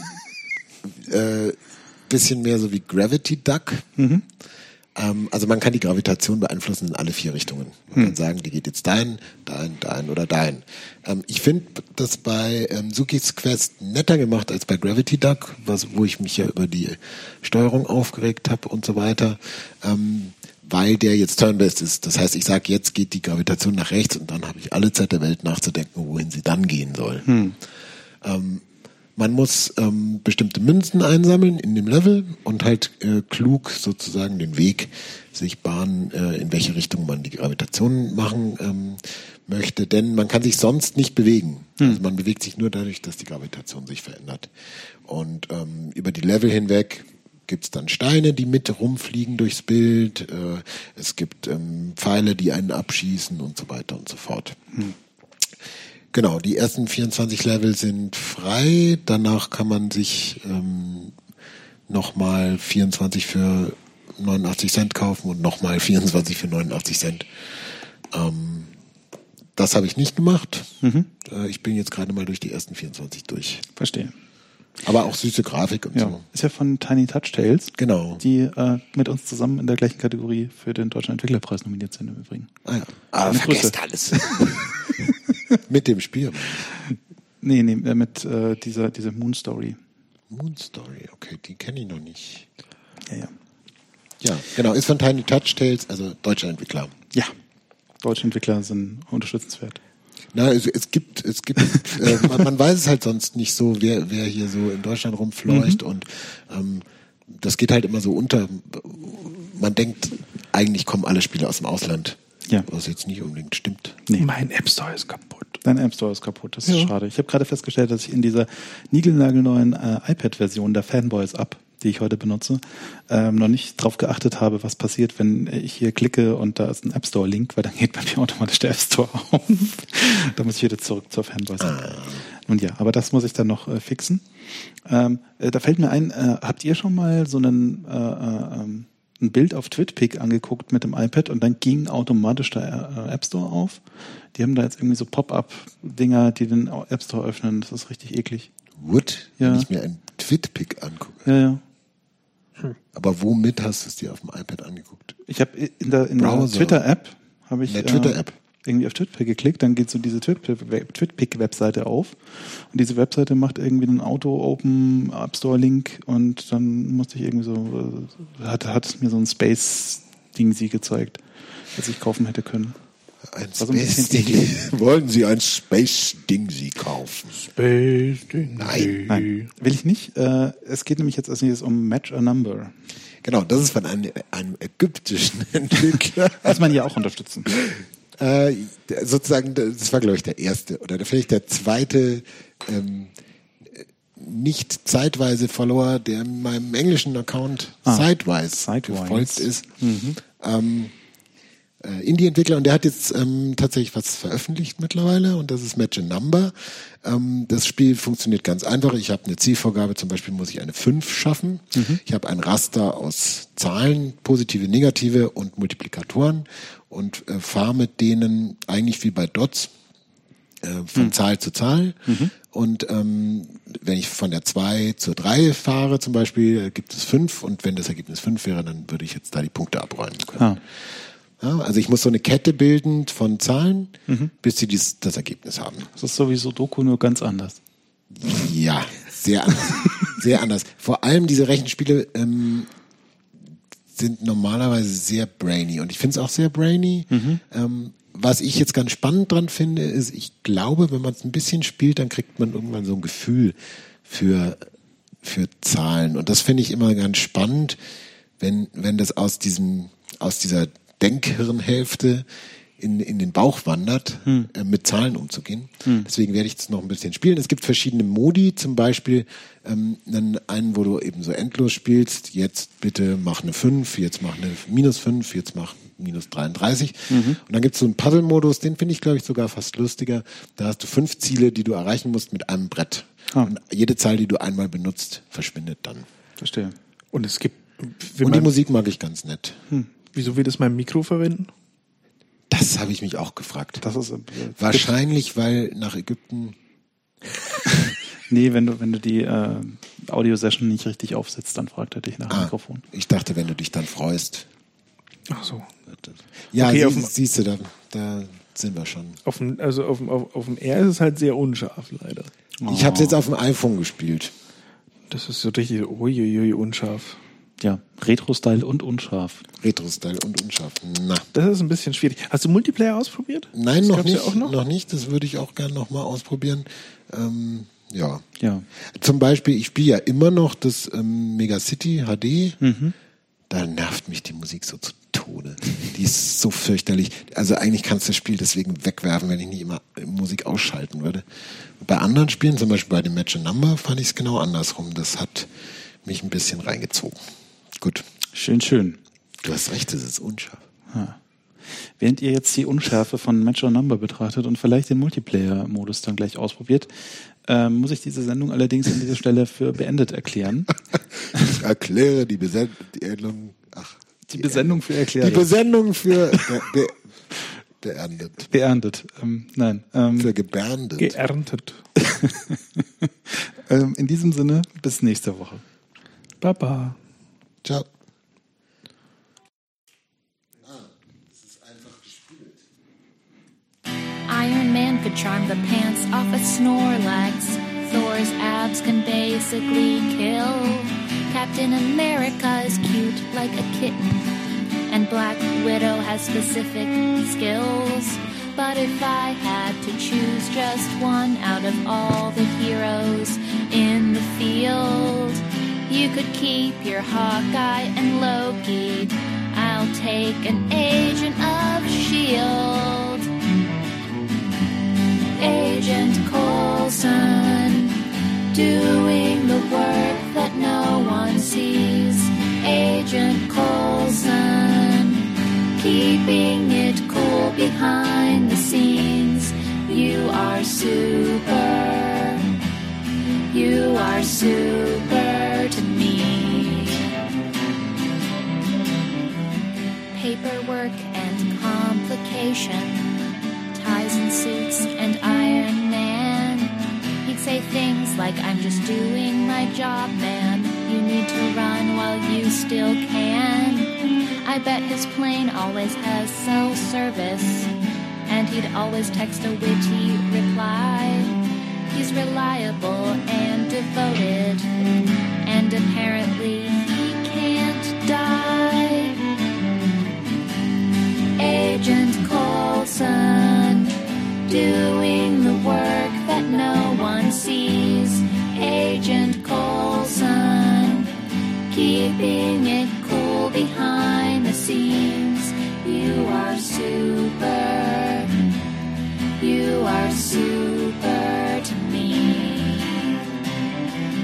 bisschen mehr so wie Gravity Duck. Also man kann die Gravitation beeinflussen in alle 4 Richtungen. Man kann sagen, die geht jetzt dahin oder dahin. Ich finde das bei Tsukis Quest netter gemacht als bei Gravity Duck, wo ich mich ja über die Steuerung aufgeregt habe und so weiter. Weil der jetzt turn-based ist. Das heißt, ich sage, jetzt geht die Gravitation nach rechts und dann habe ich alle Zeit der Welt nachzudenken, wohin sie dann gehen soll. Man muss bestimmte Münzen einsammeln in dem Level und halt klug sozusagen den Weg sich bahnen, in welche Richtung man die Gravitation machen möchte. Denn man kann sich sonst nicht bewegen. Also man bewegt sich nur dadurch, dass die Gravitation sich verändert. Und über die Level hinweg gibt's dann Steine, die mit rumfliegen durchs Bild. Es gibt Pfeile, die einen abschießen und so weiter und so fort. Genau, die ersten 24 Level sind frei. Danach kann man sich nochmal 24 für 89 Cent kaufen und nochmal 24 für 89 Cent. Das habe ich nicht gemacht. Ich bin jetzt gerade mal durch die ersten 24 durch. Verstehe. Aber auch süße Grafik und so. Ist ja von Tiny Touch Tales. Genau. Die mit uns zusammen in der gleichen Kategorie für den Deutschen Entwicklerpreis nominiert sind im Übrigen. Aber vergesst alles. Mit dem Spiel. Nee, mit dieser Moon Story. Moon Story, okay, die kenne ich noch nicht. Ja. Ja, genau, ist von Tiny Touch Tales, also deutscher Entwickler. Ja, deutsche Entwickler sind unterstützenswert. Na, es gibt, man weiß es halt sonst nicht so, wer hier so in Deutschland rumfleucht und das geht halt immer so unter. Man denkt, eigentlich kommen alle Spiele aus dem Ausland. Ja. Was jetzt nicht unbedingt stimmt. Nee. Mein App Store ist kaputt. Dein App Store ist kaputt, das ist schade. Ich habe gerade festgestellt, dass ich in dieser niegelnagelneuen iPad-Version der Fanboys-App, die ich heute benutze, noch nicht drauf geachtet habe, was passiert, wenn ich hier klicke und da ist ein App Store-Link, weil dann geht bei mir automatisch der App Store auf. Da muss ich wieder zurück zur Fanboys-App. Nun ja, aber das muss ich dann noch fixen. Da fällt mir ein, habt ihr schon mal so ein Bild auf TwitPic angeguckt mit dem iPad und dann ging automatisch der App Store auf? Die haben da jetzt irgendwie so Pop-up-Dinger, die den App Store öffnen. Das ist richtig eklig. Wenn ich mir ein TwitPic angucke. Ja. Aber womit hast du es dir auf dem iPad angeguckt? Ich habe in der Twitter-App Twitter-App irgendwie auf TwitPic geklickt, dann geht so diese TwitPic-Webseite auf und diese Webseite macht irgendwie einen Auto-Open App Store-Link und dann musste ich irgendwie so, hat es mir so ein Space-Ding gezeigt, das ich kaufen hätte können. Ein Space-Ding. Wollen Sie ein Space-Ding kaufen? Space-Ding. Nein, will ich nicht. Es geht nämlich jetzt als nächstes um Match a Number. Genau, das ist von einem ägyptischen Entwickler. Muss man ja auch unterstützen. Sozusagen, das war glaube ich der erste oder vielleicht der zweite nicht zeitweise Follower, der meinem englischen Account Sidewise gefolgt ist. Indie-Entwickler, und der hat jetzt tatsächlich was veröffentlicht mittlerweile, und das ist Match a Number. Das Spiel funktioniert ganz einfach. Ich habe eine Zielvorgabe, zum Beispiel muss ich eine 5 schaffen. Ich habe ein Raster aus Zahlen, positive, negative und Multiplikatoren, und fahre mit denen eigentlich wie bei Dots von Zahl zu Zahl. Und wenn ich von der 2 zur 3 fahre zum Beispiel, gibt es 5, und wenn das Ergebnis 5 wäre, dann würde ich jetzt da die Punkte abräumen können. Ja, also ich muss so eine Kette bilden von Zahlen, bis sie das Ergebnis haben. Das ist sowieso Doku, nur ganz anders. Ja, sehr anders. Sehr anders. Vor allem diese Rechenspiele sind normalerweise sehr brainy, und ich finde es auch sehr brainy. Was ich jetzt ganz spannend dran finde, ist, ich glaube, wenn man es ein bisschen spielt, dann kriegt man irgendwann so ein Gefühl für Zahlen. Und das finde ich immer ganz spannend, wenn das aus dieser Denkhirnhälfte in den Bauch wandert, mit Zahlen umzugehen. Deswegen werde ich das noch ein bisschen spielen. Es gibt verschiedene Modi, zum Beispiel einen, wo du eben so endlos spielst. Jetzt bitte mach eine 5, jetzt mach eine -5, jetzt mach -33. Und dann gibt es so einen Puzzle-Modus, den finde ich, glaube ich, sogar fast lustiger. Da hast du 5 Ziele, die du erreichen musst mit einem Brett. Und jede Zahl, die du einmal benutzt, verschwindet dann. Verstehe. Und es gibt... Und die Musik mag ich ganz nett. Wieso will das mein Mikro verwenden? Das habe ich mich auch gefragt. Das ist wahrscheinlich, weil nach Ägypten... Nee, wenn du die Audio-Session nicht richtig aufsetzt, dann fragt er dich nach dem Mikrofon. Ich dachte, wenn du dich dann freust. Ach so. Ja, okay, siehst du, da sind wir schon. Auf dem R ist es halt sehr unscharf, leider. Ich habe es jetzt auf dem iPhone gespielt. Das ist so richtig unscharf. Ja, Retro-Style und unscharf. Retro-Style und unscharf. Na. Das ist ein bisschen schwierig. Hast du Multiplayer ausprobiert? Nein, noch nicht. Ja auch noch nicht. Das würde ich auch gerne noch mal ausprobieren. Ja. Zum Beispiel, ich spiele ja immer noch das Megacity HD. Da nervt mich die Musik so zu Tode. Die ist so fürchterlich. Also eigentlich kannst du das Spiel deswegen wegwerfen, wenn ich nicht immer Musik ausschalten würde. Bei anderen Spielen, zum Beispiel bei dem Match a Number, fand ich es genau andersrum. Das hat mich ein bisschen reingezogen. Gut. Schön. Du hast recht, es ist unscharf. Während ihr jetzt die Unschärfe von Match a Number betrachtet und vielleicht den Multiplayer-Modus dann gleich ausprobiert, muss ich diese Sendung allerdings an dieser Stelle für beendet erklären. Ich erkläre die Besendung für erklärt. Die Besendung für beendet. Beerntet. Nein. Für gebärendet. Geerntet. In diesem Sinne, bis nächste Woche. Baba. Ciao. Iron Man could charm the pants off a Snorlax. Thor's abs can basically kill. Captain America is cute like a kitten. And Black Widow has specific skills. But if I had to choose just one out of all the heroes in the field, you could keep your Hawkeye and Loki. I'll take an Agent of S.H.I.E.L.D. Agent Coulson, doing the work that no one sees. Agent Coulson, keeping it cool behind the scenes. You are super. You are super to me. Paperwork and complication, ties and suits and Iron Man. He'd say things like, I'm just doing my job, man. You need to run while you still can. I bet his plane always has cell service, and he'd always text a witty reply. He's reliable and devoted, and apparently he can't die. Agent Coulson, doing the work that no one sees. Agent Coulson, keeping it cool behind the scenes. You are super. You are super to me.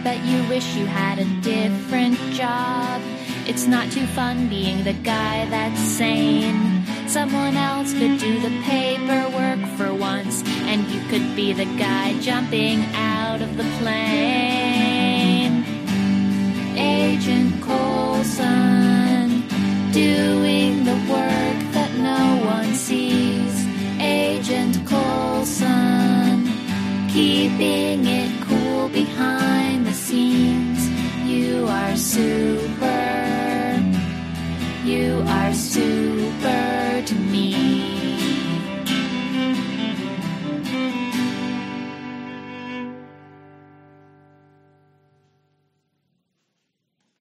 bet you wish you had a different job. It's not too fun being the guy that's sane. Someone else could do the paperwork for once, and you could be the guy jumping out of the plane. Agent Coulson, doing the work that no one sees. Agent Coulson, keeping